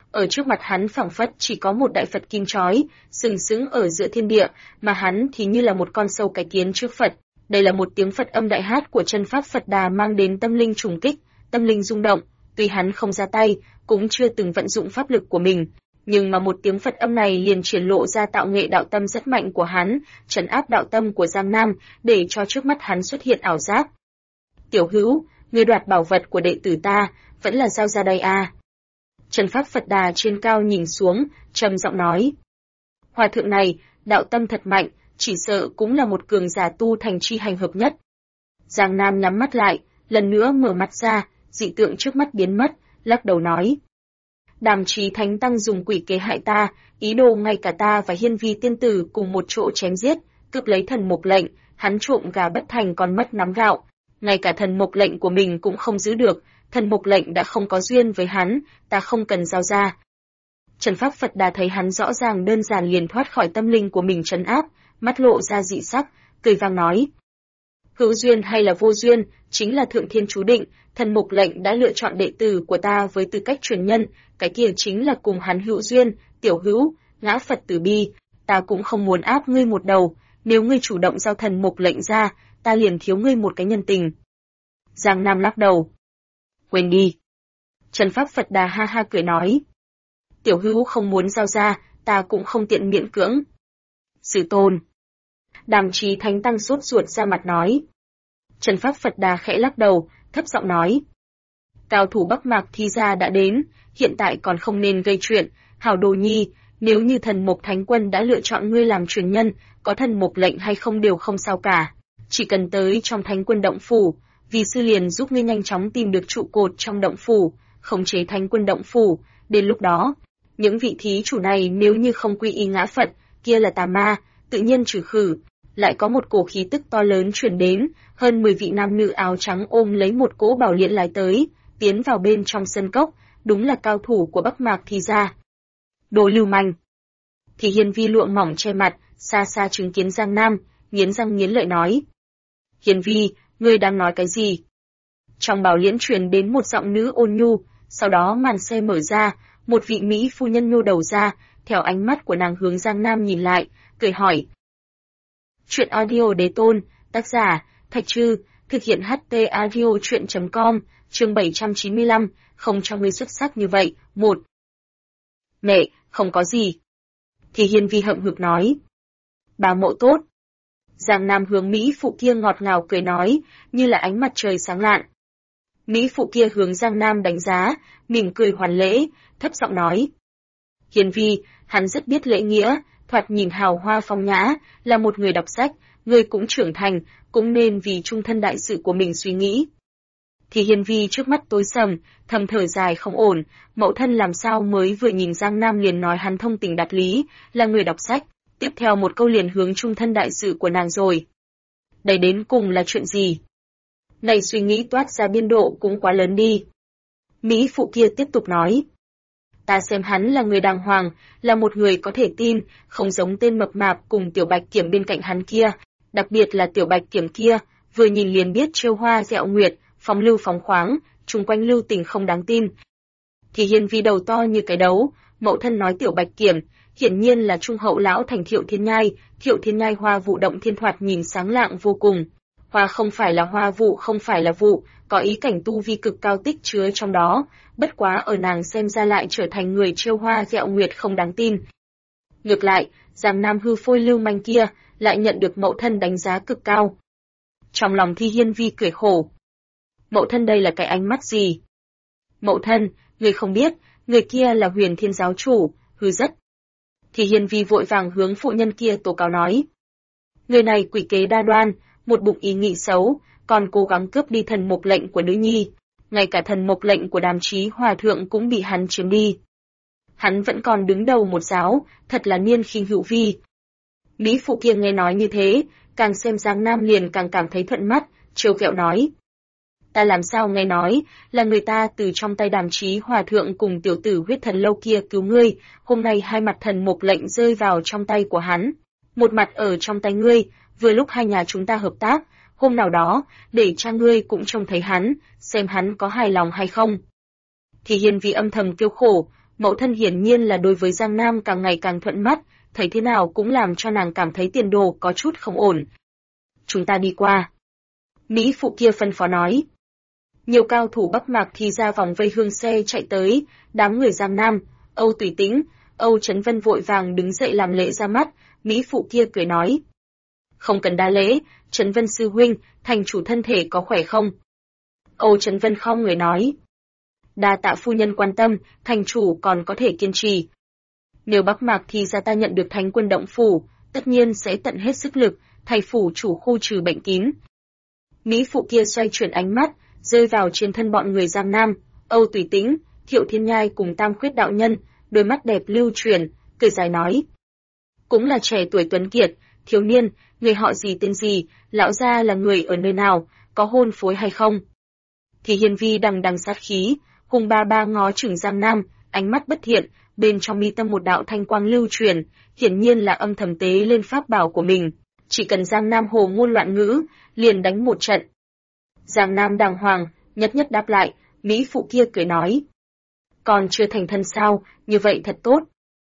S1: Ở trước mặt hắn phảng phất chỉ có một đại Phật kim chói, sừng sững ở giữa thiên địa, mà hắn thì như là một con sâu cái kiến trước Phật. Đây là một tiếng Phật âm đại hát của chân pháp Phật Đà mang đến tâm linh trùng kích, tâm linh rung động, tuy hắn không ra tay, cũng chưa từng vận dụng pháp lực của mình, nhưng mà một tiếng Phật âm này liền triển lộ ra tạo nghệ đạo tâm rất mạnh của hắn, trấn áp đạo tâm của Giang Nam, để cho trước mắt hắn xuất hiện ảo giác. Tiểu hữu, ngươi đoạt bảo vật của đệ tử ta, vẫn là giao ra đây à? Trần pháp Phật Đà trên cao nhìn xuống, trầm giọng nói. Hòa thượng này, đạo tâm thật mạnh, chỉ sợ cũng là một cường giả tu thành chi hành hợp nhất. Giang Nam nhắm mắt lại, lần nữa mở mắt ra, dị tượng trước mắt biến mất, lắc đầu nói. Đàm Chí Thánh Tăng dùng quỷ kế hại ta, ý đồ ngay cả ta và Hiên Vi tiên tử cùng một chỗ chém giết, cướp lấy thần mục lệnh, hắn trộm gà bất thành còn mất nắm gạo. Ngay cả thần mục lệnh của mình cũng không giữ được, thần mục lệnh đã không có duyên với hắn, ta không cần giao ra. Trần pháp Phật Đà thấy hắn rõ ràng đơn giản liền thoát khỏi tâm linh của mình trấn áp, mắt lộ ra dị sắc, cười vang nói. Hữu duyên hay là vô duyên, chính là thượng thiên chú định, thần mục lệnh đã lựa chọn đệ tử của ta với tư cách truyền nhân, cái kia chính là cùng hắn hữu duyên, tiểu hữu, ngã Phật từ bi, ta cũng không muốn áp ngươi một đầu, nếu ngươi chủ động giao thần mục lệnh ra, ta liền thiếu ngươi một cái nhân tình. Giang Nam lắc đầu. Quên đi. Trần pháp Phật Đà ha ha cười nói. Tiểu hữu không muốn giao ra, ta cũng không tiện miễn cưỡng. Sư tôn. Đàm Chí Thánh Tăng sốt ruột ra mặt nói. Trần pháp Phật Đà khẽ lắc đầu, thấp giọng nói. Cao thủ Bắc Mạc Thi gia đã đến, hiện tại còn không nên gây chuyện, hảo đồ nhi, nếu như thần mục thánh quân đã lựa chọn ngươi làm truyền nhân, có thần mục lệnh hay không đều không sao cả. Chỉ cần tới trong thánh quân động phủ, vì sư liền giúp ngươi nhanh chóng tìm được trụ cột trong động phủ, khống chế thánh quân động phủ, đến lúc đó, những vị thí chủ này nếu như không quy y ngã Phật, kia là tà ma, tự nhiên trừ khử. Lại có một cổ khí tức to lớn truyền đến, hơn 10 vị nam nữ áo trắng ôm lấy một cỗ bảo liễn lái tới, tiến vào bên trong sân cốc, đúng là cao thủ của Bắc Mạc Thi gia. Đồ lưu manh. Thì Hiên Vi lụa mỏng che mặt, xa xa chứng kiến Giang Nam, nghiến răng nghiến lợi nói. Hiên Vi, ngươi đang nói cái gì? Trong bảo liễn truyền đến một giọng nữ ôn nhu, sau đó màn xe mở ra, một vị mỹ phu nhân nhô đầu ra, theo ánh mắt của nàng hướng Giang Nam nhìn lại, cười hỏi. Chuyện audio đế tôn, tác giả, Thạch Trư, thực hiện HT audio chuyện.com, chương 795, không cho ngươi xuất sắc như vậy, 1. Mẹ, không có gì. Thì Hiên Vi hậm hực nói. Bà mộ tốt. Giang Nam hướng Mỹ phụ kia ngọt ngào cười nói, như là ánh mặt trời sáng lạn. Mỹ phụ kia hướng Giang Nam đánh giá, mỉm cười hoàn lễ, thấp giọng nói. Hiên Vi, hắn rất biết lễ nghĩa, thoạt nhìn hào hoa phong nhã, là một người đọc sách, người cũng trưởng thành, cũng nên vì trung thân đại sự của mình suy nghĩ. Thì Hiên Vi trước mắt tối sầm, thầm thở dài không ổn, mẫu thân làm sao mới vừa nhìn Giang Nam liền nói hắn thông tình đạt lý, là người đọc sách, tiếp theo một câu liền hướng trung thân đại sự của nàng rồi. Đây đến cùng là chuyện gì? Này suy nghĩ toát ra biên độ cũng quá lớn đi. Mỹ phụ kia tiếp tục nói. Ta xem hắn là người đàng hoàng, là một người có thể tin, không giống tên mập mạp cùng Tiểu Bạch Kiểm bên cạnh hắn kia, đặc biệt là Tiểu Bạch Kiểm kia, vừa nhìn liền biết trêu hoa dẹo nguyệt, phóng lưu phóng khoáng, chung quanh lưu tình không đáng tin. Thì Hiên Vi đầu to như cái đấu, mẫu thân nói Tiểu Bạch Kiểm, hiển nhiên là trung hậu lão thành Thiệu Thiên Nhai hoa vụ động thiên thoạt nhìn sáng lạng vô cùng. Hoa không phải là hoa, vụ không phải là vụ, có ý cảnh tu vi cực cao tích chứa trong đó, bất quá ở nàng xem ra lại trở thành người trêu hoa dẹo nguyệt không đáng tin. Ngược lại, Giang Nam hư phôi lưu manh kia, lại nhận được mẫu thân đánh giá cực cao. Trong lòng Thi Hiên Vi cười khổ. Mẫu thân đây là cái ánh mắt gì? Mẫu thân, người không biết, người kia là Huyền Thiên giáo chủ, hư rất. Thì Hiên Vi vội vàng hướng phụ nhân kia tố cáo nói. Người này quỷ kế đa đoan, một bụng ý nghĩ xấu, còn cố gắng cướp đi thần mục lệnh của nữ nhi. Ngay cả thần mục lệnh của Đàm Chí Hòa thượng cũng bị hắn chiếm đi. Hắn vẫn còn đứng đầu một giáo, thật là niên khinh hữu vi. Mỹ phụ kia nghe nói như thế, càng xem Giang Nam liền càng cảm thấy thuận mắt, trêu ghẹo nói. Ta làm sao nghe nói, là người ta từ trong tay Đàm Chí Hòa thượng cùng tiểu tử huyết thần lâu kia cứu ngươi, hôm nay hai mặt thần mục lệnh rơi vào trong tay của hắn. Một mặt ở trong tay ngươi, vừa lúc hai nhà chúng ta hợp tác, hôm nào đó, để cha ngươi cũng trông thấy hắn, xem hắn có hài lòng hay không. Thì Hiên Vi âm thầm kêu khổ, Mẫu thân hiển nhiên là đối với Giang Nam càng ngày càng thuận mắt, thấy thế nào cũng làm cho nàng cảm thấy tiền đồ có chút không ổn. Chúng ta đi qua. Mỹ phụ kia phân phó nói. Nhiều cao thủ Bắc Mạc thì ra vòng vây hương xe chạy tới, đám người Giang Nam, Âu Tùy Tĩnh, Âu Chấn Vân vội vàng đứng dậy làm lễ ra mắt, Mỹ phụ kia cười nói. Không cần đa lễ, Chấn Vân sư huynh, thành chủ thân thể có khỏe không? Âu Chấn Vân khom người nói. Đa tạ phu nhân quan tâm, thành chủ còn có thể kiên trì. Nếu Bắc Mạc thì ra ta nhận được Thánh Quân Động Phủ, tất nhiên sẽ tận hết sức lực, thay phủ chủ khu trừ bệnh kín. Mỹ phụ kia xoay chuyển ánh mắt, rơi vào trên thân bọn người Giang Nam, Âu Tùy Tĩnh, Thiệu Thiên Nhai cùng Tam Khuyết đạo nhân, đôi mắt đẹp lưu chuyển, cười dài nói. Cũng là trẻ tuổi tuấn kiệt, thiếu niên, người họ gì tên gì, lão gia là người ở nơi nào, có hôn phối hay không? Thì Hiên Vi đằng đằng sát khí, hùng ba ba ngó chừng Giang Nam, ánh mắt bất thiện, bên trong mi tâm một đạo thanh quang lưu truyền, hiển nhiên là âm thầm tế lên pháp bảo của mình. Chỉ cần Giang Nam hồ ngôn loạn ngữ, liền đánh một trận. Giang Nam đàng hoàng, nhất nhất đáp lại, Mỹ phụ kia cười nói. Còn chưa thành thân sao, như vậy thật tốt.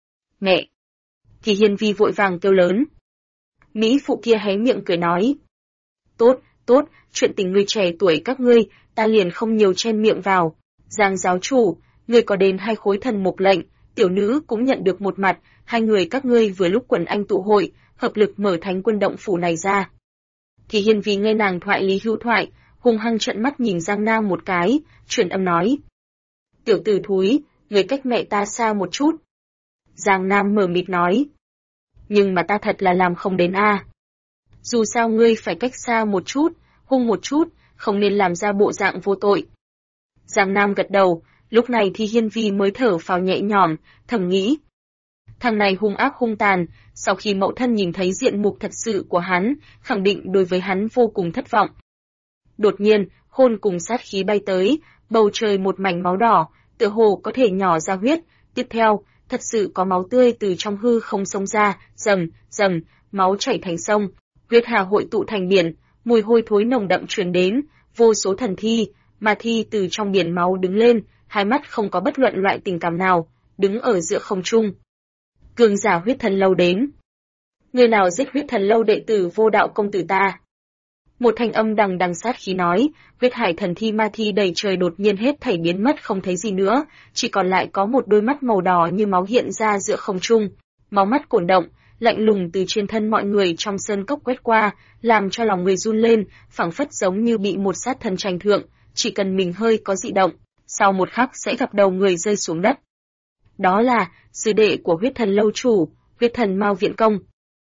S1: Mẹ! Thì Hiên Vi vội vàng kêu lớn. Mỹ phụ kia hé miệng cười nói. Tốt, tốt, chuyện tình người trẻ tuổi các ngươi, ta liền không nhiều chen miệng vào. Giang giáo chủ, ngươi có đến 2 khối thần mục lệnh, tiểu nữ cũng nhận được một mặt, 2 người các ngươi vừa lúc quần anh tụ hội, hợp lực mở Thánh Quân Động Phủ này ra. Thì Hiên Vi nghe nàng thoại lý hữu thoại, hung hăng trợn mắt nhìn Giang Nam một cái, truyền âm nói. Tiểu tử thúi, người cách mẹ ta xa một chút. Giang Nam mờ mịt nói. Nhưng mà ta thật là làm không đến a. Dù sao ngươi phải cách xa một chút, hung một chút, không nên làm ra bộ dạng vô tội. Giang Nam gật đầu, lúc này thì Hiên Vi mới thở phào nhẹ nhõm, thầm nghĩ. Thằng này hung ác hung tàn, sau khi mẫu thân nhìn thấy diện mục thật sự của hắn, khẳng định đối với hắn vô cùng thất vọng. Đột nhiên, hôn cùng sát khí bay tới, bầu trời một mảnh máu đỏ, tựa hồ có thể nhỏ ra huyết, tiếp theo, thật sự có máu tươi từ trong hư không xông ra, rầm, rầm, máu chảy thành sông, huyết hà hội tụ thành biển, mùi hôi thối nồng đậm truyền đến, vô số thần thi, ma thi từ trong biển máu đứng lên, hai mắt không có bất luận loại tình cảm nào, đứng ở giữa không trung. Cường giả huyết thần lâu đến. Người nào giết huyết thần lâu đệ tử Vô Đạo công tử ta? Một thanh âm đằng đằng sát khí nói, huyết hải thần thi ma thi đầy trời đột nhiên hết thảy biến mất không thấy gì nữa, chỉ còn lại có một đôi mắt màu đỏ như máu hiện ra giữa không trung, máu mắt cuồn động, lạnh lùng từ trên thân mọi người trong sơn cốc quét qua, làm cho lòng người run lên, phảng phất giống như bị một sát thần tranh thượng, chỉ cần mình hơi có dị động, sau một khắc sẽ gặp đầu người rơi xuống đất. Đó là sư đệ của huyết thần lâu chủ, huyết thần Mao Viện Công.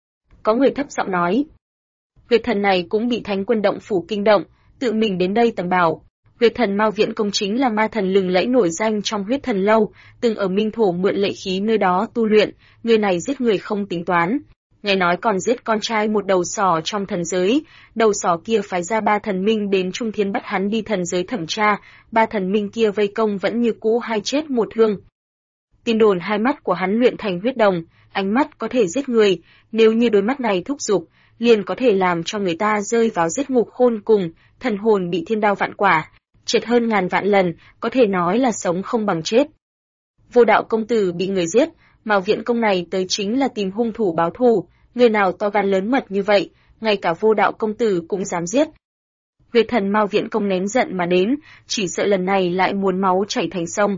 S1: Có người thấp giọng nói. Huyết thần này cũng bị Thánh Quân Động Phủ kinh động, tự mình đến đây tầm bảo. Huyết thần Mao Viện Công chính là ma thần lừng lẫy nổi danh trong huyết thần lâu, từng ở Minh Thổ mượn lệ khí nơi đó tu luyện, người này giết người không tính toán. Nghe nói còn giết con trai một đầu sỏ trong thần giới, đầu sỏ kia phái ra 3 thần minh đến Trung Thiên bắt hắn đi thần giới thẩm tra, 3 thần minh kia vây công vẫn như cũ 2 chết 1 thương. Tin đồn hai mắt của hắn luyện thành huyết đồng, ánh mắt có thể giết người, nếu như đôi mắt này thúc giục, liền có thể làm cho người ta rơi vào giết ngục khôn cùng, thần hồn bị thiên đao vạn quả, chết hơn ngàn vạn lần, có thể nói là sống không bằng chết. Vô Đạo công tử bị người giết, Mao Viện Công này tới chính là tìm hung thủ báo thù, người nào to gan lớn mật như vậy, ngay cả Vô Đạo công tử cũng dám giết. Huyết thần Mao Viện Công nén giận mà đến, chỉ sợ lần này lại muốn máu chảy thành sông.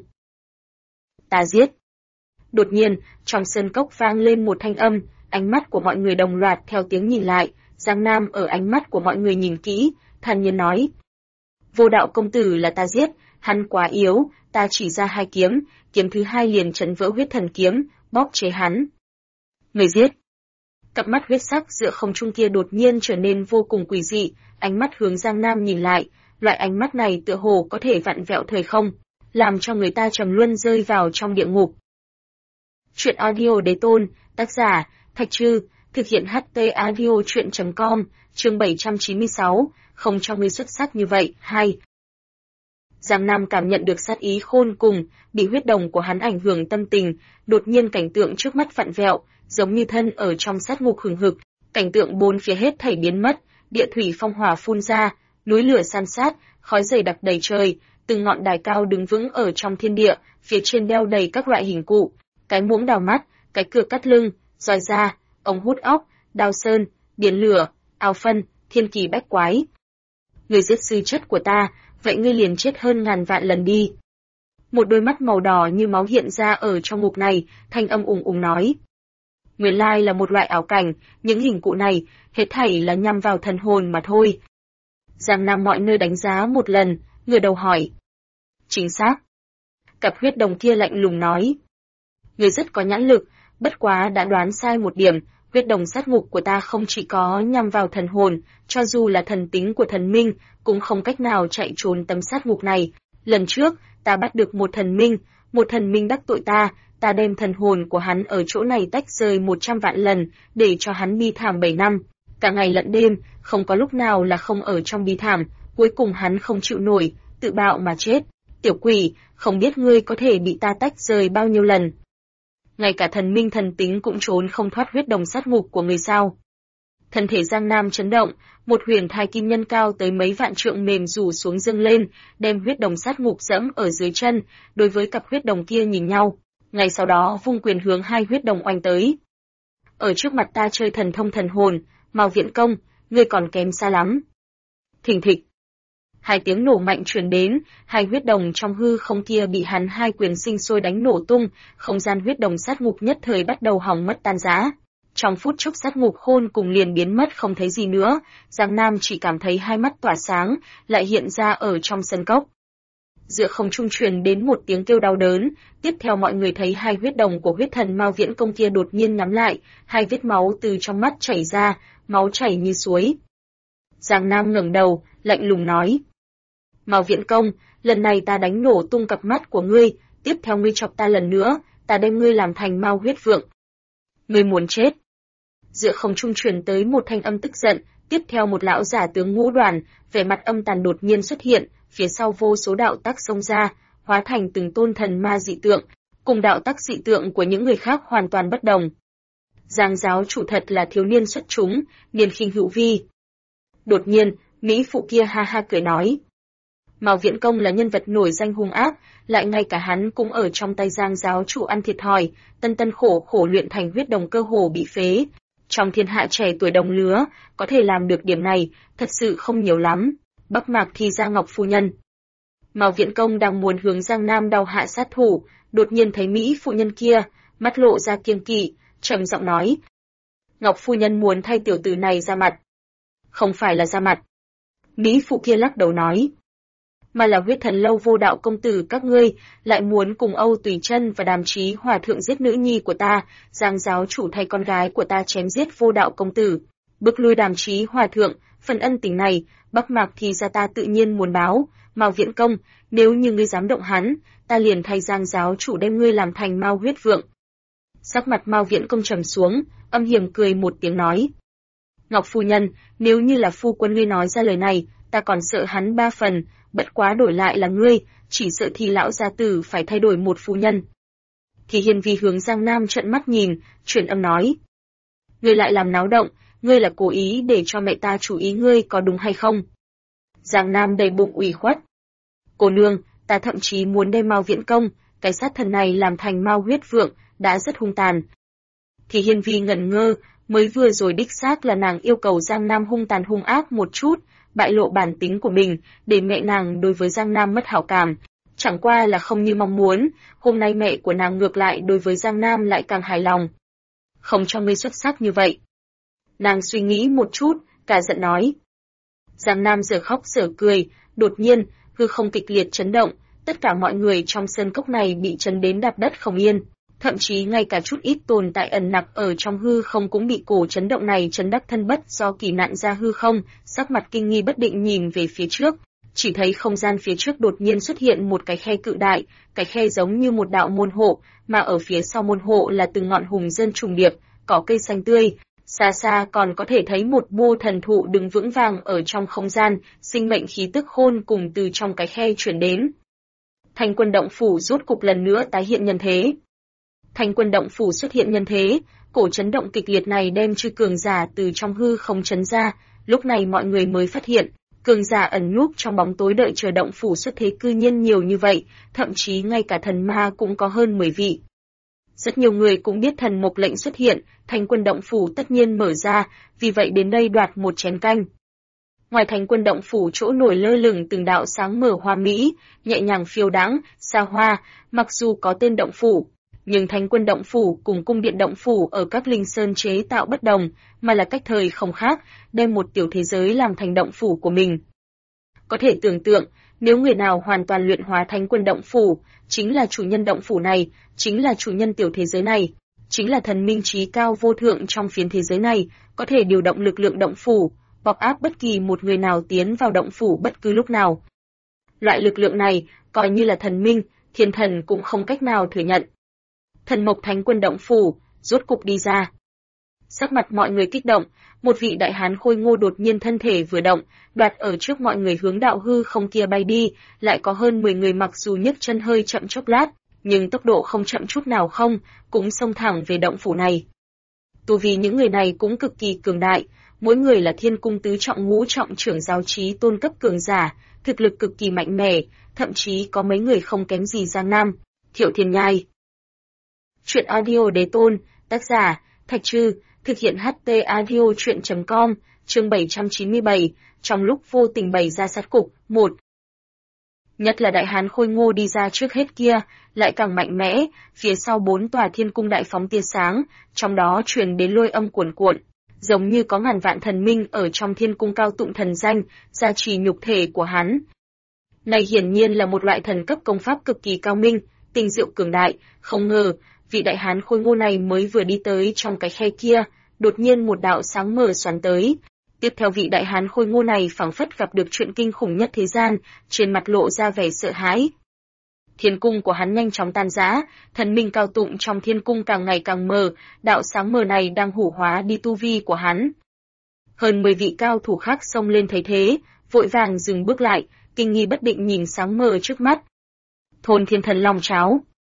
S1: Ta giết. Đột nhiên, trong sơn cốc vang lên một thanh âm, ánh mắt của mọi người đồng loạt theo tiếng nhìn lại, Giang Nam ở ánh mắt của mọi người nhìn kỹ, thản nhiên nói. Vô Đạo công tử là ta giết, hắn quá yếu, ta chỉ ra 2 kiếm, kiếm thứ 2 liền chấn vỡ huyết thần kiếm, bóp chế hắn. Người giết. Cặp mắt huyết sắc giữa không trung kia đột nhiên trở nên vô cùng quỷ dị, ánh mắt hướng Giang Nam nhìn lại, loại ánh mắt này tựa hồ có thể vặn vẹo thời không, làm cho người ta trầm luân rơi vào trong địa ngục. Chuyện audio đế tôn, tác giả, Thạch Trư, thực hiện HT audio chuyện.com, chương 796, không cho ngươi xuất sắc như vậy, 2. Giang Nam cảm nhận được sát ý khôn cùng, bị huyết đồng của hắn ảnh hưởng tâm tình, đột nhiên cảnh tượng trước mắt vặn vẹo, giống như thân ở trong sát ngục hừng hực, cảnh tượng bốn phía hết thảy biến mất, địa thủy phong hỏa phun ra, Núi lửa san sát, khói dày đặc đầy trời, từng ngọn đài cao đứng vững ở trong thiên địa, phía trên đeo đầy các loại hình cụ, cái muỗng đào mắt, cái cưa cắt lưng, roi da, ống hút óc, đao sơn, biển lửa, áo phân, thiên kỳ bách quái. Ngươi giết sư chất của ta, vậy ngươi liền chết hơn ngàn vạn lần đi. Một đôi mắt màu đỏ như máu hiện ra ở trong ngục này, thanh âm ùng ùng nói. Nguyên lai là một loại ảo cảnh, những hình cụ này, hết thảy là nhằm vào thần hồn mà thôi. Giang Nam mọi nơi đánh giá một lần, ngửa đầu hỏi. Chính xác. Cặp huyết đồng kia lạnh lùng nói. Ngươi rất có nhãn lực, bất quá đã đoán sai một điểm, huyết đồng sát ngục của ta không chỉ có nhằm vào thần hồn, cho dù là thần tính của thần minh, cũng không cách nào chạy trốn tấm sát ngục này. Lần trước, ta bắt được một thần minh đắc tội ta đem thần hồn của hắn ở chỗ này tách rời 100 vạn lần, để cho hắn bi thảm 7 năm. Cả ngày lẫn đêm, không có lúc nào là không ở trong bi thảm, cuối cùng hắn không chịu nổi, tự bạo mà chết. Tiểu quỷ, không biết ngươi có thể bị ta tách rời bao nhiêu lần. Ngay cả thần minh thần tính cũng trốn không thoát huyết đồng sát ngục của người sao. Thân thể Giang Nam chấn động, một huyền thai kim nhân cao tới mấy vạn trượng mềm rủ xuống dâng lên, đem huyết đồng sát ngục dẫm ở dưới chân, đối với cặp huyết đồng kia nhìn nhau. Ngay sau đó vung quyền hướng hai huyết đồng oanh tới. Ở trước mặt ta chơi thần thông thần hồn, Mao Viễn Công, ngươi còn kém xa lắm. Thình thịch. Hai tiếng nổ mạnh truyền đến, hai huyết đồng trong hư không kia bị hắn hai quyền sinh sôi đánh nổ tung, không gian huyết đồng sát ngục nhất thời bắt đầu hỏng mất tan rã. Trong phút chốc sát ngục khôn cùng liền biến mất không thấy gì nữa, Giang Nam chỉ cảm thấy hai mắt tỏa sáng, lại hiện ra ở trong sân cốc. Giữa không trung truyền đến một tiếng kêu đau đớn, tiếp theo mọi người thấy hai huyết đồng của huyết thần Mao Viễn Công kia đột nhiên nhắm lại, hai vết máu từ trong mắt chảy ra, máu chảy như suối. Giang Nam ngẩng đầu, lạnh lùng nói. Mao Viễn Công, lần này ta đánh nổ tung cặp mắt của ngươi, tiếp theo ngươi chọc ta lần nữa, ta đem ngươi làm thành Mao huyết vượng. Ngươi muốn chết. Giữa không trung truyền tới một thanh âm tức giận, tiếp theo một lão giả tướng ngũ đoàn, vẻ mặt âm tàn đột nhiên xuất hiện, phía sau vô số đạo tắc xông ra, hóa thành từng tôn thần ma dị tượng, cùng đạo tắc dị tượng của những người khác hoàn toàn bất đồng. Giang giáo chủ thật là thiếu niên xuất chúng, niên khinh hữu vi. Đột nhiên, mỹ phụ kia ha ha cười nói. Mao Viễn Công là nhân vật nổi danh hung ác, lại ngay cả hắn cũng ở trong tay Giang giáo chủ ăn thiệt thòi, tân khổ khổ luyện thành huyết đồng cơ hồ bị phế. Trong thiên hạ trẻ tuổi đồng lứa, có thể làm được điểm này, thật sự không nhiều lắm. Bắc Mạc Thi Gia Ngọc phu nhân. Mao Viễn Công đang muốn hướng Giang Nam đào hạ sát thủ, đột nhiên thấy mỹ phụ nhân kia, mắt lộ ra kiêng kỵ, trầm giọng nói: Ngọc phu nhân muốn thay tiểu tử này ra mặt. Không phải là ra mặt. Mỹ phụ kia lắc đầu nói, mà là huyết thần lâu Vô Đạo công tử các ngươi lại muốn cùng Âu Tùy Chân và Đàm Chí Hòa thượng giết nữ nhi của ta, Giang giáo chủ thay con gái của ta chém giết Vô Đạo công tử, bức lui Đàm Chí Hòa thượng, phần ân tình này, Bắc Mạc Thi gia ta tự nhiên muốn báo. Mao Viễn Công, nếu như ngươi dám động hắn, ta liền thay Giang giáo chủ đem ngươi làm thành Mao huyết vượng. Sắc mặt Mao Viễn Công trầm xuống, âm hiểm cười một tiếng nói, Ngọc phu nhân, nếu như là phu quân ngươi nói ra lời này, ta còn sợ hắn 3 phần, bất quá đổi lại là ngươi, chỉ sợ thì lão gia tử phải thay đổi một phu nhân. Thì Hiên Vi hướng Giang Nam trợn mắt nhìn, chuyển âm nói, ngươi lại làm náo động, ngươi là cố ý để cho mẹ ta chú ý ngươi có đúng hay không? Giang Nam đầy bụng ủy khuất. Cô nương, ta thậm chí muốn đem Mao Viễn Công, cái sát thần này làm thành Mao huyết vượng, đã rất hung tàn. Thì Hiên Vi ngẩn ngơ, mới vừa rồi đích xác là nàng yêu cầu Giang Nam hung tàn hung ác một chút, bại lộ bản tính của mình, để mẹ nàng đối với Giang Nam mất hảo cảm. Chẳng qua là không như mong muốn, hôm nay mẹ của nàng ngược lại đối với Giang Nam lại càng hài lòng. Không cho ngươi xuất sắc như vậy. Nàng suy nghĩ một chút, cả giận nói. Giang Nam giờ khóc giờ cười, đột nhiên, hư không kịch liệt chấn động, tất cả mọi người trong sân cốc này bị chấn đến đạp đất không yên. Thậm chí ngay cả chút ít tồn tại ẩn nặc ở trong hư không cũng bị cổ chấn động này chấn đắc thân bất do kỳ nạn ra hư không, sắc mặt kinh nghi bất định nhìn về phía trước, chỉ thấy không gian phía trước đột nhiên xuất hiện một cái khe cự đại, cái khe giống như một đạo môn hộ, mà ở phía sau môn hộ là từng ngọn hùng dân trùng điệp, có cây xanh tươi, xa xa còn có thể thấy một bô thần thụ đứng vững vàng ở trong không gian, sinh mệnh khí tức khôn cùng từ trong cái khe chuyển đến. Thành Quân động phủ rốt cục lần nữa tái hiện nhân thế. Thành Quân động phủ xuất hiện nhân thế, cổ chấn động kịch liệt này đem chư cường giả từ trong hư không chấn ra, lúc này mọi người mới phát hiện, Cường giả ẩn núp trong bóng tối đợi chờ động phủ xuất thế cư nhiên nhiều như vậy, thậm chí ngay cả thần ma cũng có hơn 10 vị. Rất nhiều người cũng biết thần mộc lệnh xuất hiện, Thánh quân động phủ tất nhiên mở ra, vì vậy đến đây đoạt một chén canh. Ngoài Thánh quân động phủ chỗ nổi lơ lửng từng đạo sáng mở hoa mỹ, nhẹ nhàng phiêu đãng, xa hoa, mặc dù có tên động phủ, nhưng Thánh quân động phủ cùng cung điện động phủ ở các linh sơn chế tạo bất đồng, mà là cách thời không khác, đem một tiểu thế giới làm thành động phủ của mình. Có thể tưởng tượng, nếu người nào hoàn toàn luyện hóa Thánh quân động phủ, chính là chủ nhân động phủ này, chính là chủ nhân tiểu thế giới này, chính là thần minh trí cao vô thượng trong phiến thế giới này, có thể điều động lực lượng động phủ, bọc áp bất kỳ một người nào tiến vào động phủ bất cứ lúc nào. Loại lực lượng này, coi như là thần minh, thiên thần cũng không cách nào thừa nhận. Thần mộc Thánh quân động phủ, rốt cục đi ra. Sắc mặt mọi người kích động, một vị đại hán khôi ngô đột nhiên thân thể vừa động, đoạt ở trước mọi người hướng đạo hư không kia bay đi, lại có hơn 10 người mặc dù nhấc chân hơi chậm chốc lát, nhưng tốc độ không chậm chút nào không, cũng xông thẳng về động phủ này. Tu vi những người này cũng cực kỳ cường đại, mỗi người là thiên cung tứ trọng ngũ trọng trưởng giáo trí tôn cấp cường giả, thực lực cực kỳ mạnh mẽ, thậm chí có mấy người không kém gì Giang Nam, Thiệu Thiên Nhai. Chuyện audio đế tôn, tác giả, Thạch Trư, thực hiện HT audio chuyện.com, chương 797, trong lúc vô tình bày ra sát cục, 1. Nhất là đại hán khôi ngô đi ra trước hết kia, lại càng mạnh mẽ, phía sau 4 tòa thiên cung đại phóng tia sáng, trong đó truyền đến lôi âm cuồn cuộn, giống như có ngàn vạn thần minh ở trong thiên cung cao tụng thần danh, gia trì nhục thể của hắn. Này hiển nhiên là một loại thần cấp công pháp cực kỳ cao minh, tinh diệu cường đại, không ngờ, vị đại hán khôi ngô này mới vừa đi tới trong cái khe kia, đột nhiên một đạo sáng mờ xoắn tới. Tiếp theo vị đại hán khôi ngô này phảng phất gặp được chuyện kinh khủng nhất thế gian, trên mặt lộ ra vẻ sợ hãi. Thiên cung của hắn nhanh chóng tan rã, thần minh cao tụng trong thiên cung càng ngày càng mờ, đạo sáng mờ này đang hủ hóa đi tu vi của hắn. Hơn 10 vị cao thủ khác xông lên thấy thế, vội vàng dừng bước lại, kinh nghi bất định nhìn sáng mờ trước mắt. Thôn Thiên Thần Long Cháo.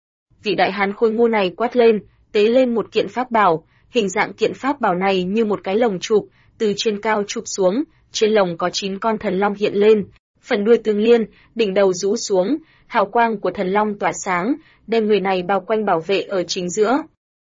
S1: Vị đại hán khôi ngô này quát lên, tế lên một kiện pháp bảo, hình dạng kiện pháp bảo này như một cái lồng chụp, từ trên cao chụp xuống, trên lồng có 9 con thần long hiện lên, phần đuôi tương liên, đỉnh đầu rũ xuống, hào quang của thần long tỏa sáng, đem người này bao quanh bảo vệ ở chính giữa.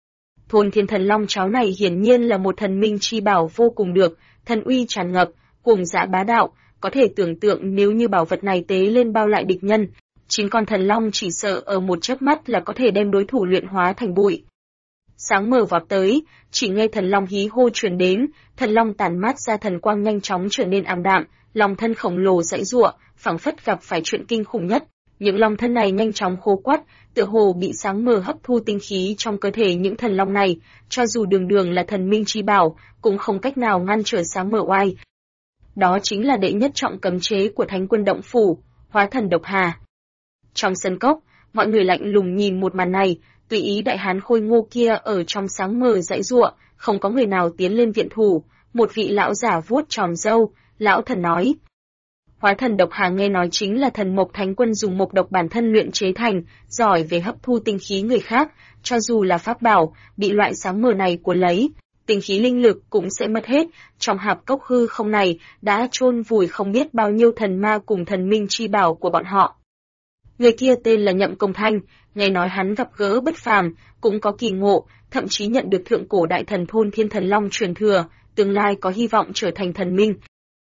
S1: Thôn Thiên Thần Long Cháo này hiển nhiên là một thần minh chi bảo vô cùng được, thần uy tràn ngập, cuồng dã bá đạo, có thể tưởng tượng nếu như bảo vật này tế lên bao lại địch nhân, 9 con thần long chỉ sợ ở một chớp mắt là có thể đem đối thủ luyện hóa thành bụi. Sáng mờ vọt tới, chỉ nghe thần long hí hô truyền đến, thần long tản mát ra thần quang nhanh chóng trở nên ảm đạm, long thân khổng lồ giãy giụa, phảng phất gặp phải chuyện kinh khủng nhất. Những long thân này nhanh chóng khô quắt, tựa hồ bị sáng mờ hấp thu tinh khí trong cơ thể những thần long này, cho dù đường đường là thần minh chi bảo, cũng không cách nào ngăn trở sáng mờ oai. Đó chính là đệ nhất trọng cấm chế của Thánh quân động phủ, hóa thần độc hà. Trong sân cốc, mọi người lạnh lùng nhìn một màn này, tùy ý đại hán khôi ngô kia ở trong sáng mờ giãy giụa, không có người nào tiến lên viện thủ. Một vị lão giả vuốt tròm râu, lão thần nói: Hóa thần độc hà nghe nói chính là thần mộc Thánh quân dùng mộc độc bản thân luyện chế thành, giỏi về hấp thu tinh khí người khác, cho dù là pháp bảo, bị loại sáng mờ này cuốn lấy, tinh khí linh lực cũng sẽ mất hết. Trong hạp cốc hư không này đã chôn vùi không biết bao nhiêu thần ma cùng thần minh chi bảo của bọn họ. Người kia tên là Nhậm Công Thanh, nghe nói hắn gặp gỡ bất phàm, cũng có kỳ ngộ, thậm chí nhận được thượng cổ đại thần Thôn Thiên Thần Long truyền thừa, tương lai có hy vọng trở thành thần minh.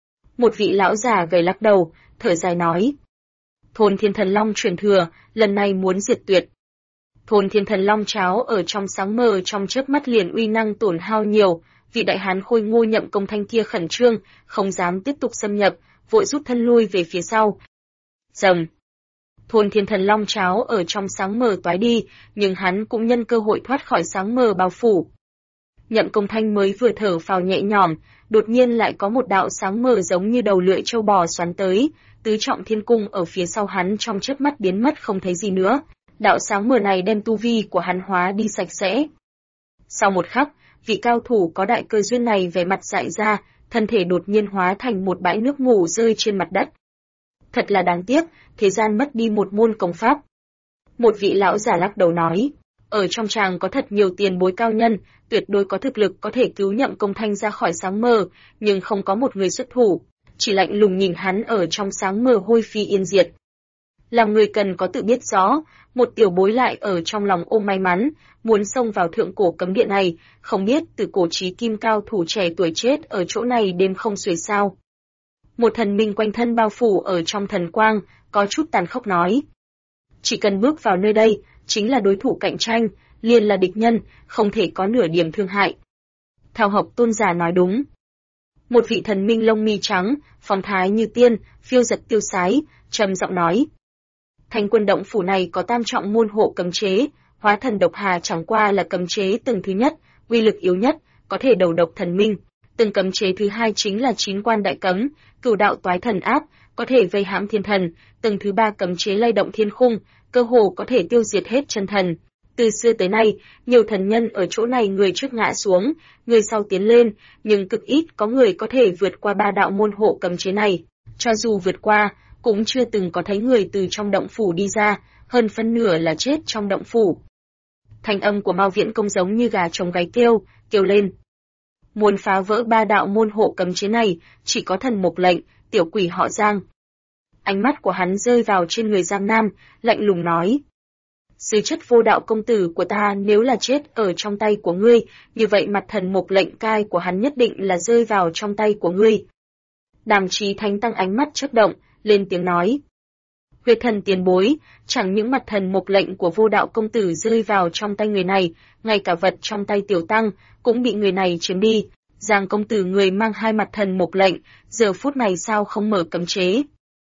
S1: Một vị lão già gầy lắc đầu, thở dài nói: Thôn Thiên Thần Long truyền thừa, lần này muốn diệt tuyệt. Thôn Thiên Thần Long Cháo ở trong sáng mờ trong chớp mắt liền uy năng tổn hao nhiều, vị đại hán khôi ngô Nhậm Công Thanh kia khẩn trương, không dám tiếp tục xâm nhập, vội rút thân lui về phía sau. Rầm. Thôn Thiên Thần Long Cháo ở trong sáng mờ toái đi, nhưng hắn cũng nhân cơ hội thoát khỏi sáng mờ bao phủ. Nhậm Công Thanh mới vừa thở phào nhẹ nhõm, đột nhiên lại có một đạo sáng mờ giống như đầu lưỡi trâu bò xoắn tới, tứ trọng thiên cung ở phía sau hắn trong chớp mắt biến mất không thấy gì nữa. Đạo sáng mờ này đem tu vi của hắn hóa đi sạch sẽ. Sau một khắc, vị cao thủ có đại cơ duyên này vẻ mặt dại ra, thân thể đột nhiên hóa thành một bãi nước ngủ rơi trên mặt đất. Thật là đáng tiếc, thế gian mất đi một môn công pháp. Một vị lão giả lắc đầu nói, ở trong tràng có thật nhiều tiền bối cao nhân, tuyệt đối có thực lực có thể cứu Nhậm Công Thanh ra khỏi sáng mờ, nhưng không có một người xuất thủ. chỉ lạnh lùng nhìn hắn ở trong sáng mờ hôi phi yên diệt. Làm người cần có tự biết rõ, một tiểu bối lại ở trong lòng ôm may mắn, muốn xông vào thượng cổ cấm địa này, không biết từ cổ chí kim cao thủ trẻ tuổi chết ở chỗ này đêm không xuể sao. Một thần minh quanh thân bao phủ ở trong thần quang, có chút tàn khốc nói. Chỉ cần bước vào nơi đây, chính là đối thủ cạnh tranh, liền là địch nhân, không thể có nửa điểm thương hại. Thao Học tôn giả nói đúng. Một vị thần minh lông mi trắng, phong thái như tiên, phiêu giật tiêu sái, trầm giọng nói. Thành Quân động phủ này có tam trọng môn hộ cấm chế, hóa thần độc hà chẳng qua là cấm chế tầng thứ nhất, uy lực yếu nhất, có thể đầu độc thần minh. Từng cấm chế thứ hai chính là 9 quan đại cấm, cửu đạo toái thần áp, có thể vây hãm thiên thần. Tầng thứ ba cấm chế lay động thiên khung, cơ hồ có thể tiêu diệt hết chân thần. Từ xưa tới nay, nhiều thần nhân ở chỗ này người trước ngã xuống, người sau tiến lên, nhưng cực ít có người có thể vượt qua 3 đạo môn hộ cấm chế này. Cho dù vượt qua, cũng chưa từng có thấy người từ trong động phủ đi ra, hơn phân nửa là chết trong động phủ. Thanh âm của Mao Viễn Công giống như gà trống gáy kêu lên. Muốn phá vỡ 3 đạo môn hộ cấm chế này, chỉ có thần mục lệnh, tiểu quỷ họ Giang. Ánh mắt của hắn rơi vào trên người Giang Nam, lạnh lùng nói. Sư chất vô đạo công tử của ta nếu là chết ở trong tay của ngươi, như vậy mặt thần mục lệnh cai của hắn nhất định là rơi vào trong tay của ngươi. Đàm Chí Thánh tăng ánh mắt chớp động, lên tiếng nói. Huyết thần tiền bối, chẳng những mặt thần mục lệnh của vô đạo công tử rơi vào trong tay người này, ngay cả vật trong tay tiểu tăng cũng bị người này chiếm đi. Giang công tử người mang 2 mặt thần mục lệnh, giờ phút này sao không mở cấm chế?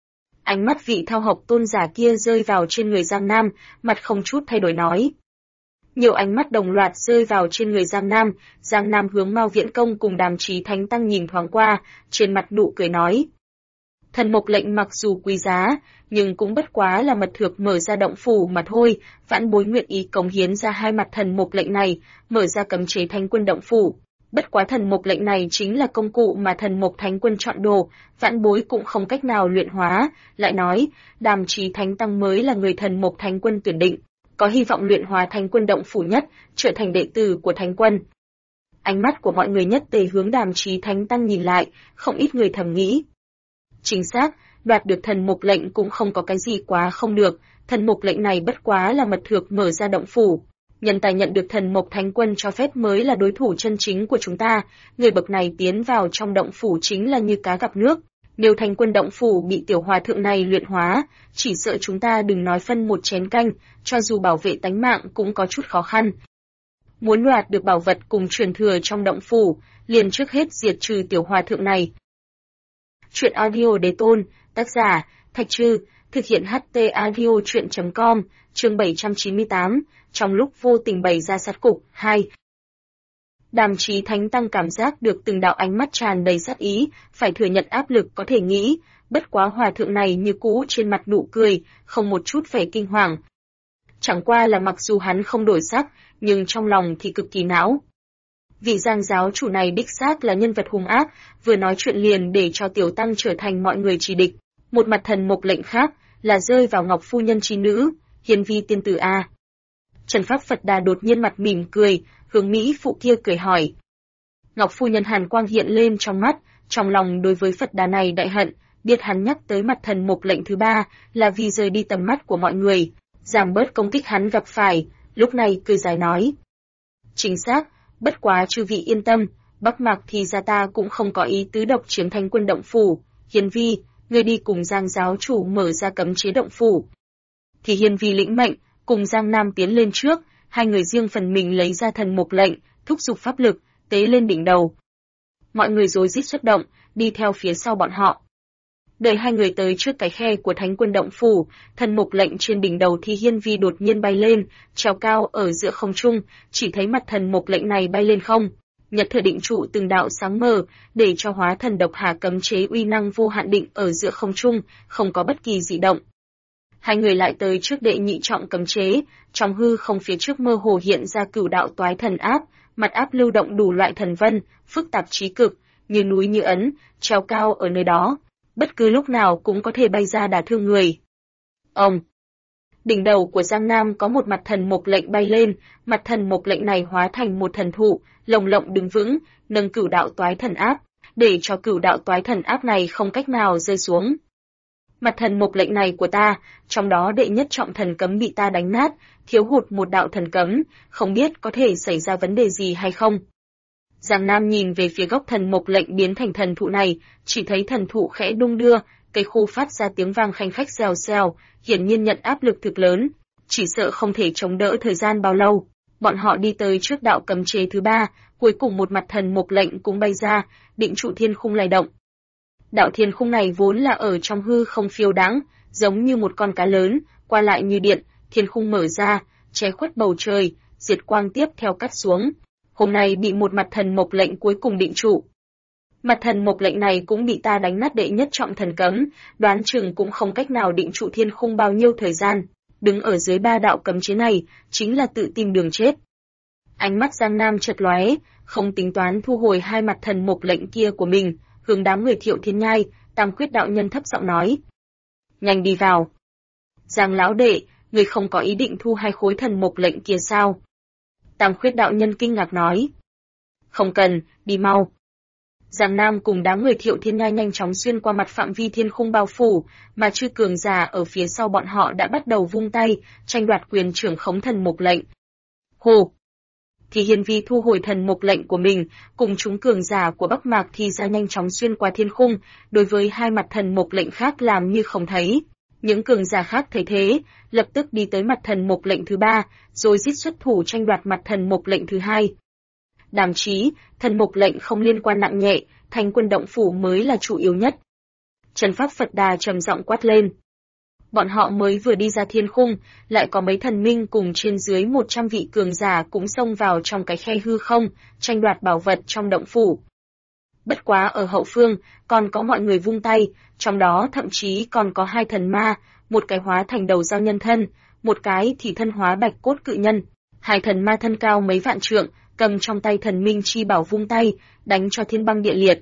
S1: Ánh mắt vị Thao Học tôn giả kia rơi vào trên người Giang Nam, mặt không chút thay đổi nói. Nhiều ánh mắt đồng loạt rơi vào trên người Giang Nam hướng Mao Viễn Công cùng Đàm Chí Thánh tăng nhìn thoáng qua, trên mặt nụ cười nói. Thần mục lệnh mặc dù quý giá, nhưng cũng bất quá là mật thược mở ra động phủ mà thôi, vãn bối nguyện ý cống hiến ra 2 mặt thần mục lệnh này, mở ra cấm chế Thánh Quân động phủ. Bất quá thần mục lệnh này chính là công cụ mà thần mục Thánh Quân chọn đồ, vãn bối cũng không cách nào luyện hóa, lại nói, Đàm Chí Thánh tăng mới là người thần mục Thánh Quân tuyển định, có hy vọng luyện hóa Thánh Quân động phủ nhất, trở thành đệ tử của Thánh Quân. Ánh mắt của mọi người nhất tề hướng Đàm Chí Thánh tăng nhìn lại, không ít người thầm nghĩ. Chính xác, đoạt được thần mục lệnh cũng không có cái gì quá không được, thần mục lệnh này bất quá là mật thược mở ra động phủ. Nhân tài nhận được thần mục Thánh Quân cho phép mới là đối thủ chân chính của chúng ta, người bậc này tiến vào trong động phủ chính là như cá gặp nước. Nếu Thánh Quân động phủ bị tiểu hòa thượng này luyện hóa, chỉ sợ chúng ta đừng nói phân một chén canh, cho dù bảo vệ tánh mạng cũng có chút khó khăn. Muốn đoạt được bảo vật cùng truyền thừa trong động phủ, liền trước hết diệt trừ tiểu hòa thượng này. Truyện audio đế tôn, tác giả, Thạch Trư, thực hiện HT audio truyện.com, chương 798, trong lúc vô tình bày ra sát cục, 2. Đàm Chí Thánh tăng cảm giác được từng đạo ánh mắt tràn đầy sát ý, phải thừa nhận áp lực có thể nghĩ, bất quá hòa thượng này như cũ trên mặt nụ cười, không một chút vẻ kinh hoàng. Chẳng qua là mặc dù hắn không đổi sắc, nhưng trong lòng thì cực kỳ não. Vị Giang giáo chủ này đích xác là nhân vật hung ác, vừa nói chuyện liền để cho tiểu tăng trở thành mọi người chỉ địch. Một mặt thần mục lệnh khác là rơi vào Ngọc phu nhân chi nữ, Hiền vi tiên tử a. Trần Pháp Phật Đà đột nhiên mặt mỉm cười, hướng Mỹ phụ kia cười hỏi. Ngọc phu nhân hàn quang hiện lên trong mắt, trong lòng đối với Phật Đà này đại hận, biết hắn nhắc tới mặt thần mục lệnh thứ 3 là vì rời đi tầm mắt của mọi người, giảm bớt công kích hắn gặp phải, lúc này cười dài nói. Chính xác, bất quá chư vị yên tâm, Bắc Mạc thì ra ta cũng không có ý tứ độc chiếm Thánh Quân động phủ, Hiền vi, ngươi đi cùng Giang giáo chủ mở ra cấm chế động phủ. Thì Hiền vi lĩnh mệnh, cùng Giang Nam tiến lên trước, hai người riêng phần mình lấy ra thần mục lệnh, thúc giục pháp lực, tế lên đỉnh đầu. Mọi người rối rít xuất động, đi theo phía sau bọn họ. Đợi hai người tới trước cái khe của Thánh Quân động phủ, thần mục lệnh trên đỉnh đầu thì Hiên vi đột nhiên bay lên, treo cao ở giữa không trung, chỉ thấy mặt thần mục lệnh này bay lên không. Nhật Thừa định trụ từng đạo sáng mờ, để cho hóa thần độc hà cấm chế uy năng vô hạn định ở giữa không trung, không có bất kỳ dị động. Hai người lại tới trước đệ nhị trọng cấm chế, trong hư không phía trước mơ hồ hiện ra cửu đạo toái thần áp, mặt áp lưu động đủ loại thần vân, phức tạp trí cực, như núi như ấn, treo cao ở nơi đó, bất cứ lúc nào cũng có thể bay ra đả thương người. Ông! Đỉnh đầu của Giang Nam có một mặt thần mục lệnh bay lên, mặt thần mục lệnh này hóa thành một thần thụ, lồng lộng đứng vững, nâng cửu đạo toái thần áp, để cho cửu đạo toái thần áp này không cách nào rơi xuống. Mặt thần mộc lệnh này của ta, trong đó đệ nhất trọng thần cấm bị ta đánh nát, thiếu hụt một đạo thần cấm, không biết có thể xảy ra vấn đề gì hay không. Giang Nam nhìn về phía gốc thần mộc lệnh biến thành thần thụ này, chỉ thấy thần thụ khẽ đung đưa, cây khô phát ra tiếng vang khanh khách rèo rèo, hiển nhiên nhận áp lực thực lớn, chỉ sợ không thể chống đỡ thời gian bao lâu. Bọn họ đi tới trước đạo cấm chế thứ 3, cuối cùng một mặt thần mộc lệnh cũng bay ra, định trụ thiên khung lay động. Đạo thiên khung này vốn là ở trong hư không phiêu đãng, giống như một con cá lớn, qua lại như điện, thiên khung mở ra, che khuất bầu trời, diệt quang tiếp theo cắt xuống. Hôm nay bị một mặt thần mộc lệnh cuối cùng định trụ. Mặt thần mộc lệnh này cũng bị ta đánh nát đệ nhất trọng thần cấm, đoán chừng cũng không cách nào định trụ thiên khung bao nhiêu thời gian. Đứng ở dưới 3 đạo cấm chế này, chính là tự tìm đường chết. Ánh mắt Giang Nam chợt lóe, không tính toán thu hồi 2 mặt thần mộc lệnh kia của mình, hướng đám người Thiệu Thiên Nhai, Tam Khuyết đạo nhân thấp giọng nói: "Nhanh đi vào." "Giang lão đệ, người không có ý định thu 2 khối thần mộc lệnh kia sao?" Tam Khuyết đạo nhân kinh ngạc nói: "Không cần, đi mau." Giang Nam cùng đám người Thiệu Thiên Nhai nhanh chóng xuyên qua mặt phạm vi thiên khung bao phủ, mà chư cường giả ở phía sau bọn họ đã bắt đầu vung tay, tranh đoạt quyền trưởng khống thần mộc lệnh. Hồ! Thì Hiên Vi thu hồi thần mộc lệnh của mình, cùng chúng cường giả của Bắc Mạc thì ra nhanh chóng xuyên qua thiên khung, đối với 2 mặt thần mộc lệnh khác làm như không thấy. Những cường giả khác thấy thế, lập tức đi tới mặt thần mộc lệnh thứ 3, rồi giết xuất thủ tranh đoạt mặt thần mộc lệnh thứ 2. Đàm chí, thần mộc lệnh không liên quan nặng nhẹ, Thánh Quân động phủ mới là chủ yếu nhất. Trần Pháp Phật Đà trầm giọng quát lên. Bọn họ mới vừa đi ra thiên khung, lại có mấy thần minh cùng trên dưới 100 vị cường giả cũng xông vào trong cái khe hư không, tranh đoạt bảo vật trong động phủ. Bất quá ở hậu phương, còn có mọi người vung tay, trong đó thậm chí còn có 2 thần ma, một cái hóa thành đầu dao nhân thân, một cái thì thân hóa bạch cốt cự nhân. 2 thần ma thân cao mấy vạn trượng, cầm trong tay thần minh chi bảo vung tay, đánh cho thiên băng địa liệt.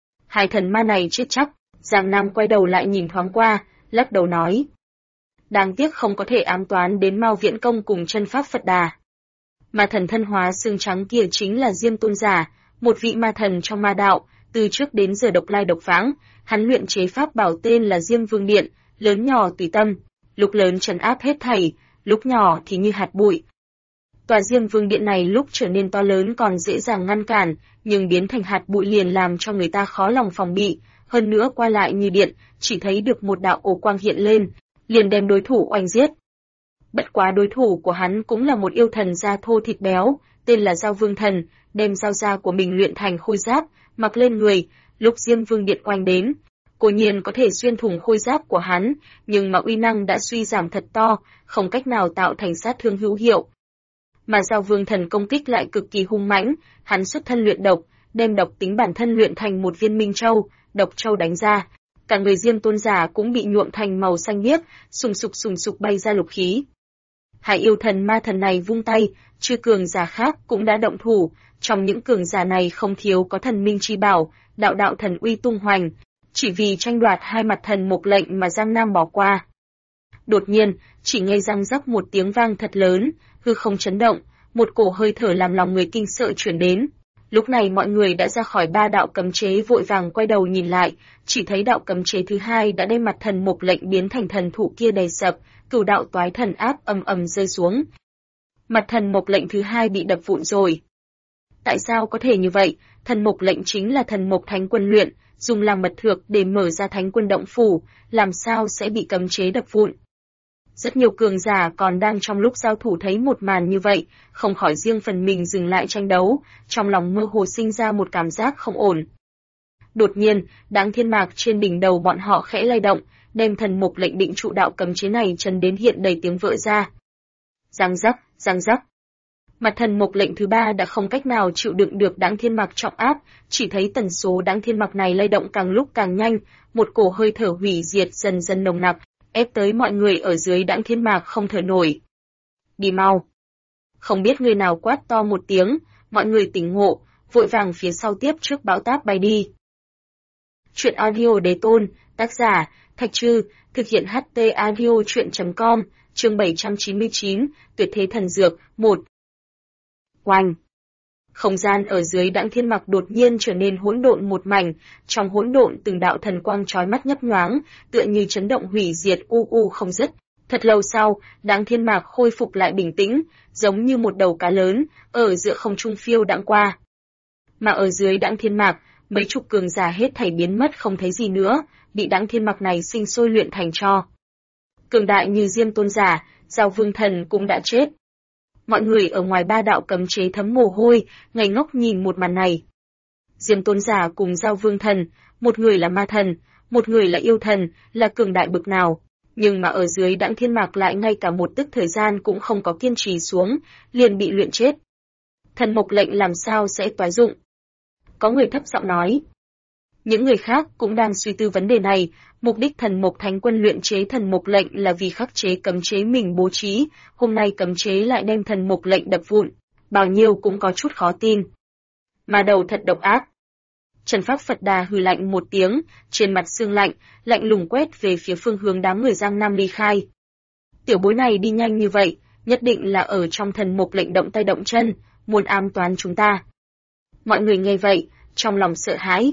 S1: 2 thần ma này chết chắc. Giang Nam quay đầu lại nhìn thoáng qua, lắc đầu nói: đáng tiếc không có thể ám toán đến Mao Viễn Công cùng Chân Pháp Phật Đà. Ma thần thân hóa xương trắng kia chính là Diêm Tôn Giả, một vị ma thần trong ma đạo, từ trước đến giờ độc lai độc vãng, hắn luyện chế pháp bảo tên là Diêm Vương Điện, lớn nhỏ tùy tâm, lúc lớn trấn áp hết thảy, lúc nhỏ thì như hạt bụi. Tòa Diêm Vương Điện này lúc trở nên to lớn còn dễ dàng ngăn cản, nhưng biến thành hạt bụi liền làm cho người ta khó lòng phòng bị, hơn nữa qua lại như điện, chỉ thấy được một đạo ổ quang hiện lên, liền đem đối thủ oanh giết. Bất quá đối thủ của hắn cũng là một yêu thần da thô thịt béo, tên là Giao Vương Thần, đem dao da của mình luyện thành khôi giáp, mặc lên người, lúc Diêm Vương Điện oanh đến, cố nhiên có thể xuyên thủng khôi giáp của hắn, nhưng mà uy năng đã suy giảm thật to, không cách nào tạo thành sát thương hữu hiệu. Mà Giao Vương Thần công kích lại cực kỳ hung mãnh, hắn xuất thân luyện độc, đem độc tính bản thân luyện thành một viên minh châu, độc châu đánh ra, cả người Diêm Tôn Giả cũng bị nhuộm thành màu xanh biếc, sùng sục bay ra lục khí. 2 yêu thần ma thần này vung tay, chư cường giả khác cũng đã động thủ, trong những cường giả này không thiếu có thần minh chi bảo, đạo đạo thần uy tung hoành, chỉ vì tranh đoạt 2 mặt thần mộc lệnh mà Giang Nam bỏ qua. Đột nhiên, chỉ nghe răng rắc một tiếng vang thật lớn, hư không chấn động, một cổ hơi thở làm lòng người kinh sợ truyền đến. Lúc này mọi người đã ra khỏi 3 đạo cấm chế vội vàng quay đầu nhìn lại, chỉ thấy đạo cấm chế thứ 2 đã đem mặt thần mộc lệnh biến thành thần thụ kia đầy sập, cửu đạo toái thần áp ầm ầm rơi xuống. Mặt thần mộc lệnh thứ 2 bị đập vụn rồi. Tại sao có thể như vậy? Thần mộc lệnh chính là thần mộc Thánh Quân luyện, dùng làm mật thược để mở ra Thánh Quân động phủ, làm sao sẽ bị cấm chế đập vụn? Rất nhiều cường giả còn đang trong lúc giao thủ thấy một màn như vậy, không khỏi riêng phần mình dừng lại tranh đấu, trong lòng mơ hồ sinh ra một cảm giác không ổn. Đột nhiên, Đáng Thiên Mạc trên đỉnh đầu bọn họ khẽ lay động, đem thần mộc lệnh định trụ đạo cấm chế này chấn đến hiện đầy tiếng vỡ ra. Giang rắc. Mặt thần mộc lệnh thứ 3 đã không cách nào chịu đựng được Đáng Thiên Mạc trọng áp, chỉ thấy tần số Đáng Thiên Mạc này lay động càng lúc càng nhanh, một cổ hơi thở hủy diệt dần dần nồng nặc, ép tới mọi người ở dưới Đãng Thiên Mạc không thở nổi. Đi mau. Không biết người nào quát to một tiếng, mọi người tỉnh ngộ, vội vàng phía sau tiếp trước bão táp bay đi. Chuyện audio Đế Tôn, tác giả, Thạch Trư, thực hiện HT audio chuyện.com, chương 799, Tuyệt thế thần dược, 1. Oanh. Không gian ở dưới Đãng Thiên Mặc đột nhiên trở nên hỗn độn một mảnh, trong hỗn độn từng đạo thần quang chói mắt nhấp nhoáng, tựa như chấn động hủy diệt không dứt. Thật lâu sau, Đãng Thiên Mặc khôi phục lại bình tĩnh, giống như một đầu cá lớn, ở giữa không trung phiêu đãng qua. Mà ở dưới Đãng Thiên Mặc, mấy chục cường giả hết thảy biến mất không thấy gì nữa, bị Đãng Thiên Mặc này sinh sôi luyện thành tro. Cường đại như Diêm Tôn giả, Giao Vương Thần cũng đã chết. Mọi người ở ngoài ba đạo cấm chế thấm mồ hôi, ngây ngốc nhìn một màn này. Diêm Tôn giả cùng Giao Vương Thần, một người là ma thần, một người là yêu thần, là cường đại bực nào. Nhưng mà ở dưới Đãng Thiên Mặc lại ngay cả một tức thời gian cũng không có kiên trì xuống, liền bị luyện chết. Thần mộc lệnh làm sao sẽ toái dụng? Có người thấp giọng nói. Những người khác cũng đang suy tư vấn đề này, mục đích thần mộc thánh quân luyện chế thần mộc lệnh là vì khắc chế cấm chế mình bố trí, hôm nay cấm chế lại đem thần mộc lệnh đập vụn, bao nhiêu cũng có chút khó tin. Mà đầu thật độc ác. Trần Pháp Phật Đà hừ lạnh một tiếng, trên mặt sương lạnh, lạnh lùng quét về phía phương hướng đám người Giang Nam ly khai. Tiểu bối này đi nhanh như vậy, nhất định là ở trong thần mộc lệnh động tay động chân, muốn ám toán chúng ta. Mọi người nghe vậy, trong lòng sợ hãi.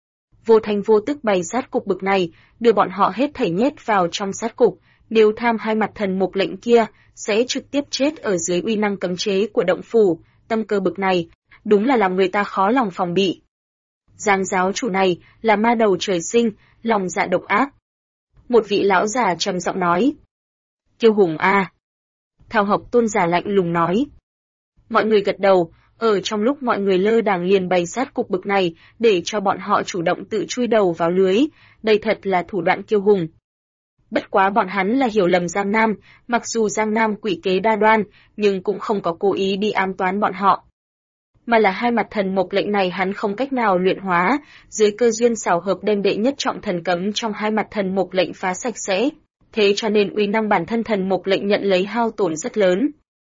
S1: Vô thành vô tức bày sát cục bực này, đưa bọn họ hết thảy nhét vào trong sát cục, nếu tham hai mặt thần mộc lệnh kia, sẽ trực tiếp chết ở dưới uy năng cấm chế của động phủ, tâm cơ bực này, đúng là làm người ta khó lòng phòng bị. Giang giáo chủ này là ma đầu trời sinh, lòng dạ độc ác. Một vị lão già trầm giọng nói. Kiêu hùng a. Thao Học Tôn giả lạnh lùng nói. Mọi người gật đầu, ở trong lúc mọi người lơ đàng liền bày sát cục bực này, để cho bọn họ chủ động tự chui đầu vào lưới, đây thật là thủ đoạn kiêu hùng. Bất quá bọn hắn là hiểu lầm Giang Nam, mặc dù Giang Nam quỷ kế đa đoan, nhưng cũng không có cố ý đi ám toán bọn họ. Mà là hai mặt thần mộc lệnh này hắn không cách nào luyện hóa, dưới cơ duyên xảo hợp đem đệ nhất trọng thần cấm trong hai mặt thần mộc lệnh phá sạch sẽ, thế cho nên uy năng bản thân thần mộc lệnh nhận lấy hao tổn rất lớn.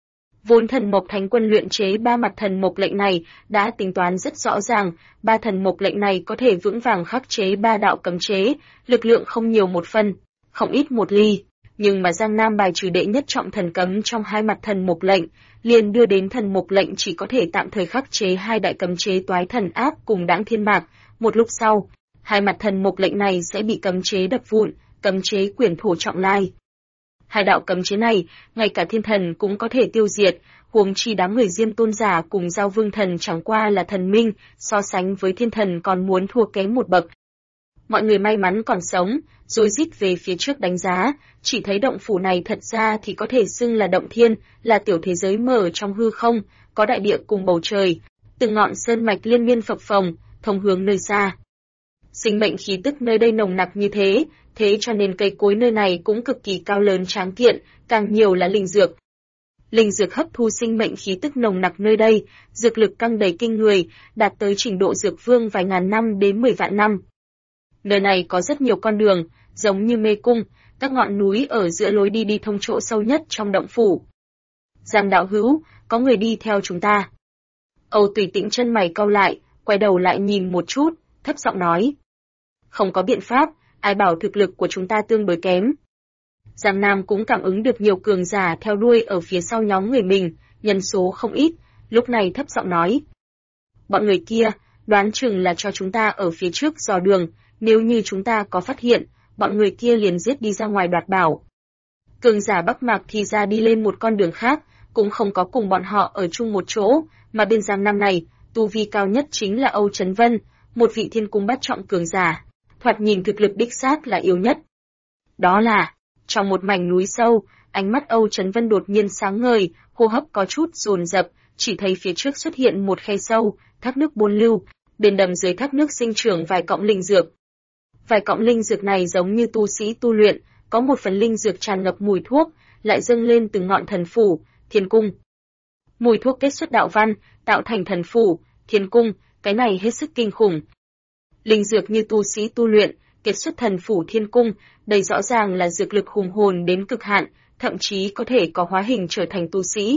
S1: Vốn thần mộc thánh quân luyện chế ba mặt thần mộc lệnh này đã tính toán rất rõ ràng, ba thần mộc lệnh này có thể vững vàng khắc chế ba đạo cấm chế, lực lượng không nhiều một phân, không ít một ly. Nhưng mà Giang Nam bài trừ đệ nhất trọng thần cấm trong hai mặt thần mộc lệnh, liền đưa đến thần mộc lệnh chỉ có thể tạm thời khắc chế hai đại cấm chế toái thần áp cùng Đãng Thiên Mạc. Một lúc sau, hai mặt thần mộc lệnh này sẽ bị cấm chế đập vụn, cấm chế quyển thổ trọng lai. Hai đạo cấm chế này, ngay cả thiên thần cũng có thể tiêu diệt, huống chi đám người Diêm Tôn giả cùng Giao Vương Thần chẳng qua là thần minh, so sánh với thiên thần còn muốn thua kém một bậc. Mọi người may mắn còn sống, rối rít về phía trước đánh giá, chỉ thấy động phủ này thật ra thì có thể xưng là động thiên, là tiểu thế giới mở trong hư không, có đại địa cùng bầu trời, từng ngọn sơn mạch liên miên phập phồng, thông hướng nơi xa. Sinh mệnh khí tức nơi đây nồng nặc như thế, thế cho nên cây cối nơi này cũng cực kỳ cao lớn tráng kiện, càng nhiều là linh dược. Linh dược hấp thu sinh mệnh khí tức nồng nặc nơi đây, dược lực căng đầy kinh người, đạt tới trình độ dược vương vài ngàn năm đến 10 vạn năm. Nơi này có rất nhiều con đường, giống như mê cung, các ngọn núi ở giữa lối đi thông chỗ sâu nhất trong động phủ. Giang đạo hữu, có người đi theo chúng ta. Âu Tùy Tĩnh chân mày cau lại, quay đầu lại nhìn một chút, thấp giọng nói. Không có biện pháp, ai bảo thực lực của chúng ta tương đối kém. Giang Nam cũng cảm ứng được nhiều cường giả theo đuôi ở phía sau nhóm người mình, nhân số không ít, lúc này thấp giọng nói. Bọn người kia, đoán chừng là cho chúng ta ở phía trước dò đường, nếu như chúng ta có phát hiện, bọn người kia liền giết đi ra ngoài đoạt bảo. Cường giả Bắc Mạc thì ra đi lên một con đường khác, cũng không có cùng bọn họ ở chung một chỗ, mà bên Giang Nam này, tu vi cao nhất chính là Âu Chấn Vân, một vị thiên cung bát trọng cường giả, thoạt nhìn thực lực đích xác là yếu nhất. Đó là, trong một mảnh núi sâu, ánh mắt Âu Chấn Vân đột nhiên sáng ngời, hô hấp có chút dồn dập, chỉ thấy phía trước xuất hiện một khe sâu, thác nước buôn lưu, bên đầm dưới thác nước sinh trưởng vài cọng linh dược. Vài cọng linh dược này giống như tu sĩ tu luyện, có một phần linh dược tràn ngập mùi thuốc, lại dâng lên từng ngọn thần phủ, thiên cung. Mùi thuốc kết xuất đạo văn, tạo thành thần phủ, thiên cung, cái này hết sức kinh khủng. Linh dược như tu sĩ tu luyện, kết xuất thần phủ thiên cung, đây rõ ràng là dược lực hùng hồn đến cực hạn, thậm chí có thể có hóa hình trở thành tu sĩ.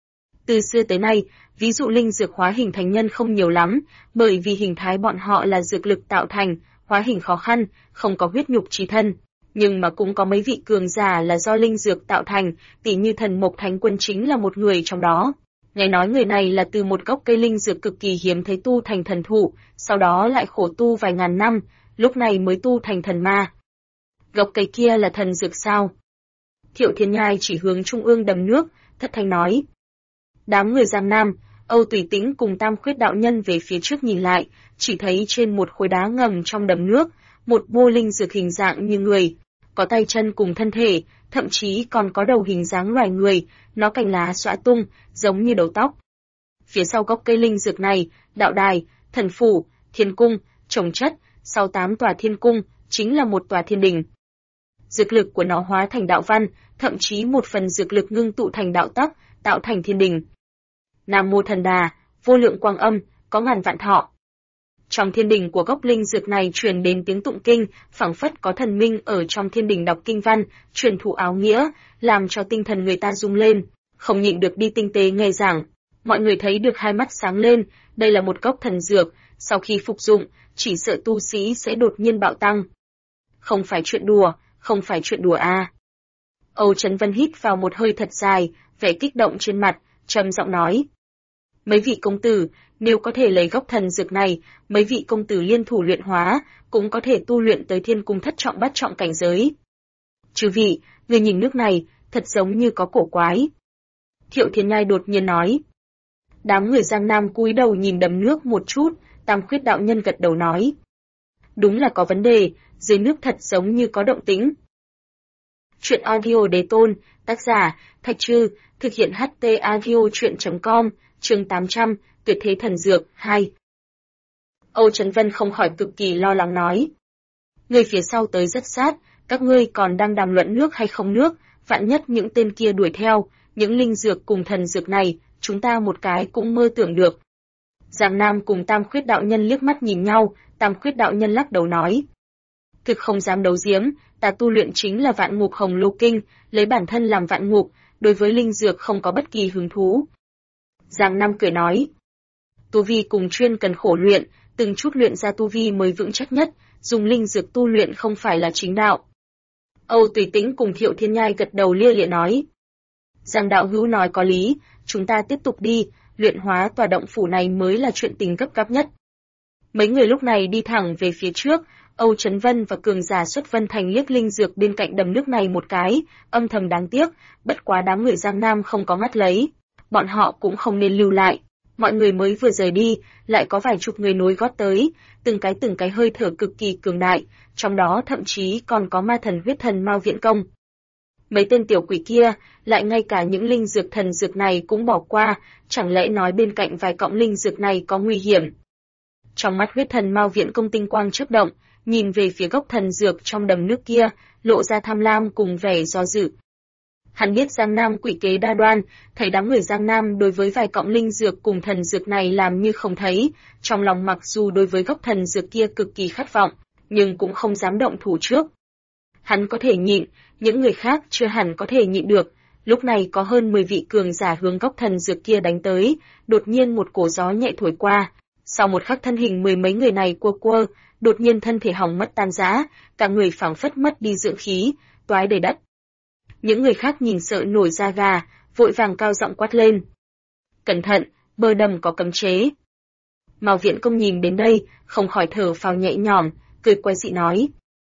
S1: Từ xưa tới nay, ví dụ linh dược hóa hình thành nhân không nhiều lắm, bởi vì hình thái bọn họ là dược lực tạo thành, hóa hình khó khăn, không có huyết nhục chí thân. Nhưng mà cũng có mấy vị cường giả là do linh dược tạo thành, tỉ như thần mộc thánh quân chính là một người trong đó. Nghe nói người này là từ một gốc cây linh dược cực kỳ hiếm thấy tu thành thần thụ, sau đó lại khổ tu vài ngàn năm, lúc này mới tu thành thần ma. Gốc cây kia là thần dược sao? Thiệu Thiên Nhai chỉ hướng trung ương đầm nước, thất thanh nói. Đám người Giang Nam, Âu Tùy Tĩnh cùng Tam Khuyết đạo nhân về phía trước nhìn lại, chỉ thấy trên một khối đá ngầm trong đầm nước, một vô linh dược hình dạng như người, có tay chân cùng thân thể, thậm chí còn có đầu hình dáng loài người, nó cành lá xõa tung, giống như đầu tóc. Phía sau gốc cây linh dược này, đạo đài, thần phủ, thiên cung, trồng chất, sau 8 tòa thiên cung, chính là một tòa thiên đình. Dược lực của nó hóa thành đạo văn, thậm chí một phần dược lực ngưng tụ thành đạo tắc, tạo thành thiên đình. Nam Mô Thần Đà, vô lượng quang âm, có ngàn vạn thọ. Trong thiên đình của gốc linh dược này truyền đến tiếng tụng kinh, phảng phất có thần minh ở trong thiên đình đọc kinh văn, truyền thụ áo nghĩa, làm cho tinh thần người ta rung lên, không nhịn được đi tinh tế nghe giảng. Mọi người thấy được hai mắt sáng lên, đây là một gốc thần dược, sau khi phục dụng, chỉ sợ tu sĩ sẽ đột nhiên bạo tăng. Không phải chuyện đùa, không phải chuyện đùa à. Âu Chấn Vân hít vào một hơi thật dài, vẻ kích động trên mặt, trầm giọng nói. Mấy vị công tử, nếu có thể lấy gốc thần dược này, mấy vị công tử liên thủ luyện hóa, cũng có thể tu luyện tới thiên cung thất trọng bát trọng cảnh giới. Chư vị, người nhìn nước này, thật giống như có cổ quái. Thiệu Thiên Nhai đột nhiên nói. Đám người Giang Nam cúi đầu nhìn đầm nước một chút, Tam Khuyết đạo nhân gật đầu nói. Đúng là có vấn đề, dưới nước thật giống như có động tĩnh. Chuyện audio đề tôn, tác giả, Thạch Trư, thực hiện HT audio chuyện.com, chương 800, tuyệt thế thần dược, 2. Âu Chấn Vân không khỏi cực kỳ lo lắng nói. Người phía sau tới rất sát, các ngươi còn đang đàm luận nước hay không nước, vạn nhất những tên kia đuổi theo, những linh dược cùng thần dược này, chúng ta một cái cũng mơ tưởng được. Giang Nam cùng Tam Khuyết đạo nhân liếc mắt nhìn nhau, Tam Khuyết đạo nhân lắc đầu nói. Thực không dám đấu giếm, ta tu luyện chính là Vạn Ngục Hồng Lô Kinh, lấy bản thân làm vạn ngục, đối với linh dược không có bất kỳ hứng thú. Giang Nam cười nói. Tu vi cùng chuyên cần khổ luyện, từng chút luyện ra tu vi mới vững chắc nhất, dùng linh dược tu luyện không phải là chính đạo. Âu Tùy Tĩnh cùng Thiệu Thiên Nhai gật đầu lia lịa nói. Giang đạo hữu nói có lý, chúng ta tiếp tục đi, luyện hóa tòa động phủ này mới là chuyện tình gấp gáp nhất. Mấy người lúc này đi thẳng về phía trước, Âu Chấn Vân và cường giả Xuất Vân Thành liếc linh dược bên cạnh đầm nước này một cái, âm thầm đáng tiếc, bất quá đám người Giang Nam không có ngắt lấy, bọn họ cũng không nên lưu lại. Mọi người mới vừa rời đi, lại có vài chục người nối gót tới, từng cái hơi thở cực kỳ cường đại, trong đó thậm chí còn có ma thần huyết thần Mao Viễn Công. Mấy tên tiểu quỷ kia, lại ngay cả những linh dược thần dược này cũng bỏ qua, chẳng lẽ nói bên cạnh vài cọng linh dược này có nguy hiểm. Trong mắt huyết thần Mao Viễn Công tinh quang chớp động, nhìn về phía gốc thần dược trong đầm nước kia, lộ ra tham lam cùng vẻ do dự. Hắn biết Giang Nam quỷ kế đa đoan, thấy đám người Giang Nam đối với vài cọng linh dược cùng thần dược này làm như không thấy, trong lòng mặc dù đối với gốc thần dược kia cực kỳ khát vọng, nhưng cũng không dám động thủ trước. Hắn có thể nhịn, những người khác chưa hẳn có thể nhịn được. Lúc này có hơn 10 vị cường giả hướng gốc thần dược kia đánh tới, đột nhiên một cổ gió nhẹ thổi qua. Sau một khắc thân hình mười mấy người này quơ quơ, đột nhiên thân thể hỏng mất tan rã, cả người phảng phất mất đi dưỡng khí, toái đầy đất. Những người khác nhìn sợ nổi da gà, vội vàng cao giọng quát lên. Cẩn thận, bờ đầm có cấm chế. Mao Viễn Công nhìn đến đây, không khỏi thở phào nhẹ nhõm, cười quái dị nói.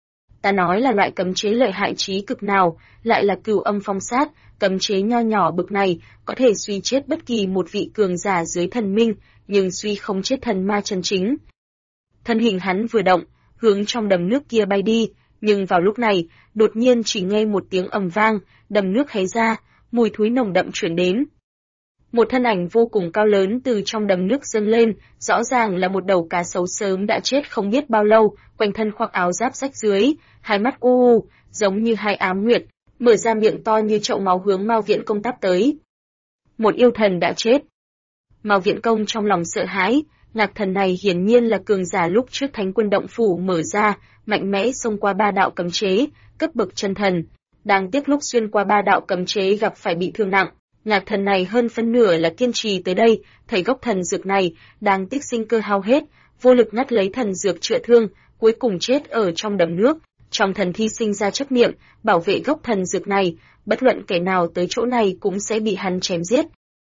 S1: Ta nói là loại cấm chế lợi hại trí cực nào, lại là Cửu Âm Phong Sát, cấm chế nho nhỏ bực này, có thể suy chết bất kỳ một vị cường giả dưới thần minh, nhưng suy không chết thần ma chân chính. Thân hình hắn vừa động, hướng trong đầm nước kia bay đi, nhưng vào lúc này, đột nhiên chỉ nghe một tiếng ầm vang, đầm nước hé ra, mùi thúi nồng đậm truyền đến. Một thân ảnh vô cùng cao lớn từ trong đầm nước dâng lên, rõ ràng là một đầu cá sấu sớm đã chết không biết bao lâu, quanh thân khoác áo giáp rách dưới, hai mắt u giống như hai ám nguyệt, mở ra miệng to như chậu máu hướng Mao Viễn Công táp tới. Một yêu thần đã chết. Mao Viễn Công trong lòng sợ hãi, Ngạc thần này hiển nhiên là cường giả lúc trước Thánh Quân Động Phủ mở ra, mạnh mẽ xông qua 3 đạo cấm chế, cấp bậc chân thần. Đáng tiếc lúc xuyên qua 3 đạo cấm chế gặp phải bị thương nặng. Ngạc thần này hơn phân nửa là kiên trì tới đây, thấy gốc thần dược này, đáng tiếc sinh cơ hao hết, vô lực ngắt lấy thần dược chữa thương, cuối cùng chết ở trong đầm nước. Trong thần thi sinh ra chấp niệm, bảo vệ gốc thần dược này, bất luận kẻ nào tới chỗ này cũng sẽ bị hắn chém giết.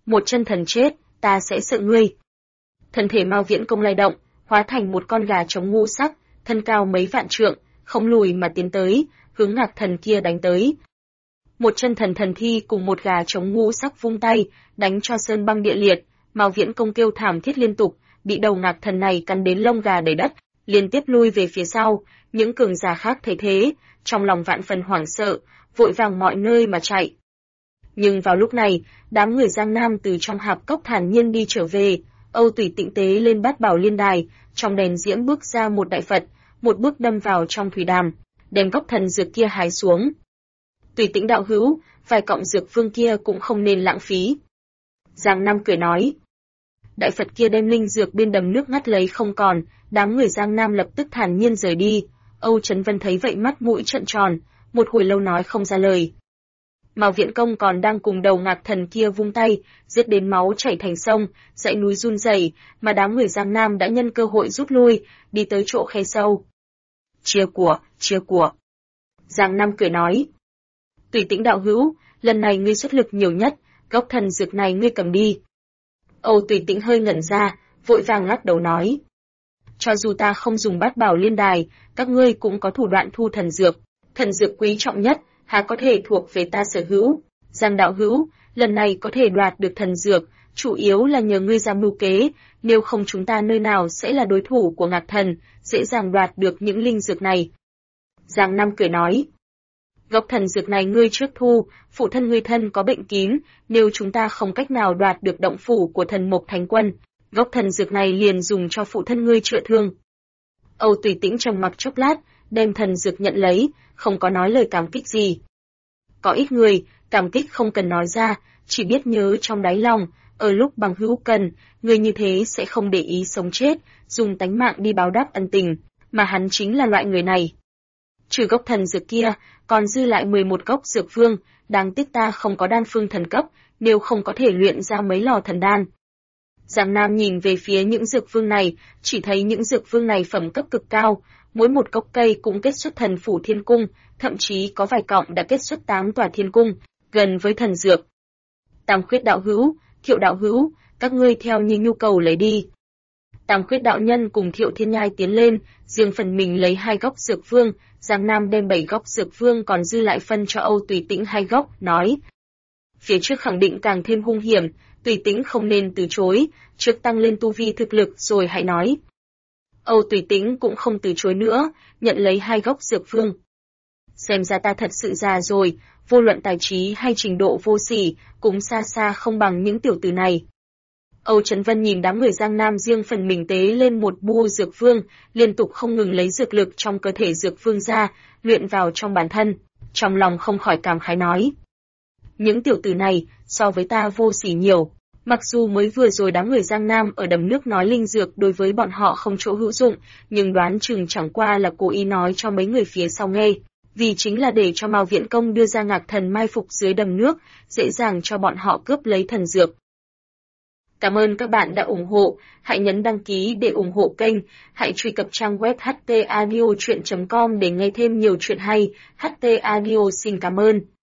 S1: một chân thần chết, ta sẽ sợ ngươi. Thân thể Mao Viễn Công lay động, hóa thành một con gà trống ngũ sắc, thân cao mấy vạn trượng, không lùi mà tiến tới, hướng Ngạc Thần kia đánh tới. Một chân thần thần thi cùng một gà trống ngũ sắc vung tay, đánh cho sơn băng địa liệt, Mao Viễn Công kêu thảm thiết liên tục, bị đầu Ngạc Thần này cắn đến lông gà đầy đất, liên tiếp lui về phía sau. Những cường giả khác thấy thế, trong lòng vạn phần hoảng sợ, vội vàng mọi nơi mà chạy. Nhưng vào lúc này, đám người Giang Nam từ trong hạp cốc thản nhiên đi trở về. Âu Tùy Tịnh tế lên Bát Bảo Liên Đài, trong đèn diễm bước ra một đại Phật, một bước đâm vào trong thủy đàm, đem gốc thần dược kia hái xuống. Tùy Tĩnh đạo hữu, vài cọng dược vương kia cũng không nên lãng phí. Giang Nam cười nói. Đại Phật kia đem linh dược bên đầm nước ngắt lấy không còn, đám người Giang Nam lập tức thản nhiên rời đi. Âu Chấn Vân thấy vậy mắt mũi trợn tròn, một hồi lâu nói không ra lời. Mao Viễn Công còn đang cùng đầu Ngạc Thần kia vung tay, giết đến máu chảy thành sông, dãy núi run rẩy, mà đám người Giang Nam đã nhân cơ hội rút lui, đi tới chỗ khe sâu. Chia của. Giang Nam cười nói. Tùy Tĩnh đạo hữu, lần này ngươi xuất lực nhiều nhất, gốc thần dược này ngươi cầm đi. Âu Tùy Tĩnh hơi ngẩn ra, vội vàng lắc đầu nói. Cho dù ta không dùng Bát Bảo Liên Đài, các ngươi cũng có thủ đoạn thu thần dược quý trọng nhất, há có thể thuộc về ta sở hữu. Giang đạo hữu, lần này có thể đoạt được thần dược, chủ yếu là nhờ ngươi ra mưu kế, nếu không chúng ta nơi nào sẽ là đối thủ của Ngạc Thần, dễ dàng đoạt được những linh dược này. Giang Nam cười nói. Gốc thần dược này ngươi trước thu, phụ thân ngươi thân có bệnh kín, nếu chúng ta không cách nào đoạt được động phủ của thần Mộc Thánh Quân, gốc thần dược này liền dùng cho phụ thân ngươi chữa thương. Âu Tùy Tĩnh trầm mặc chốc lát, đem thần dược nhận lấy, không có nói lời cảm kích gì. Có ít người, cảm kích không cần nói ra, chỉ biết nhớ trong đáy lòng, ở lúc bằng hữu cần, người như thế sẽ không để ý sống chết, dùng tánh mạng đi báo đáp ân tình, mà hắn chính là loại người này. Trừ gốc thần dược kia, còn dư lại 11 gốc dược vương, đáng tiếc ta không có đan phương thần cấp, nếu không có thể luyện ra mấy lò thần đan. Giang Nam nhìn về phía những dược vương này, chỉ thấy những dược vương này phẩm cấp cực cao, mỗi một gốc cây cũng kết xuất thần phủ thiên cung, thậm chí có vài cọng đã kết xuất 8 tòa thiên cung, gần với thần dược. Tam Khuyết đạo hữu, Thiệu đạo hữu, các ngươi theo như nhu cầu lấy đi. Tam Khuyết đạo nhân cùng Thiệu Thiên Nhai tiến lên, riêng phần mình lấy 2 gốc dược vương, Giang Nam đem 7 gốc dược vương còn dư lại phân cho Âu Tùy Tĩnh 2 gốc, nói. Phía trước khẳng định càng thêm hung hiểm, Tùy Tĩnh không nên từ chối, trước tăng lên tu vi thực lực rồi hãy nói. Âu Tùy Tĩnh cũng không từ chối nữa, nhận lấy 2 gốc dược vương. Xem ra ta thật sự già rồi, vô luận tài trí hay trình độ vô sỉ, cũng xa xa không bằng những tiểu tử này. Âu Chấn Vân nhìn đám người Giang Nam riêng phần mình tế lên một bu dược vương, liên tục không ngừng lấy dược lực trong cơ thể dược vương ra, luyện vào trong bản thân, trong lòng không khỏi cảm khái nói. Những tiểu tử này, so với ta vô sỉ nhiều. Mặc dù mới vừa rồi đám người Giang Nam ở đầm nước nói linh dược đối với bọn họ không chỗ hữu dụng, nhưng đoán chừng chẳng qua là cố ý nói cho mấy người phía sau nghe, vì chính là để cho Mao Viễn Công đưa ra Ngạc Thần mai phục dưới đầm nước, dễ dàng cho bọn họ cướp lấy thần dược. Cảm ơn các bạn đã ủng hộ, hãy nhấn đăng ký để ủng hộ kênh, hãy truy cập trang web htaudio.com để nghe thêm nhiều chuyện hay. HT Audio xin cảm ơn.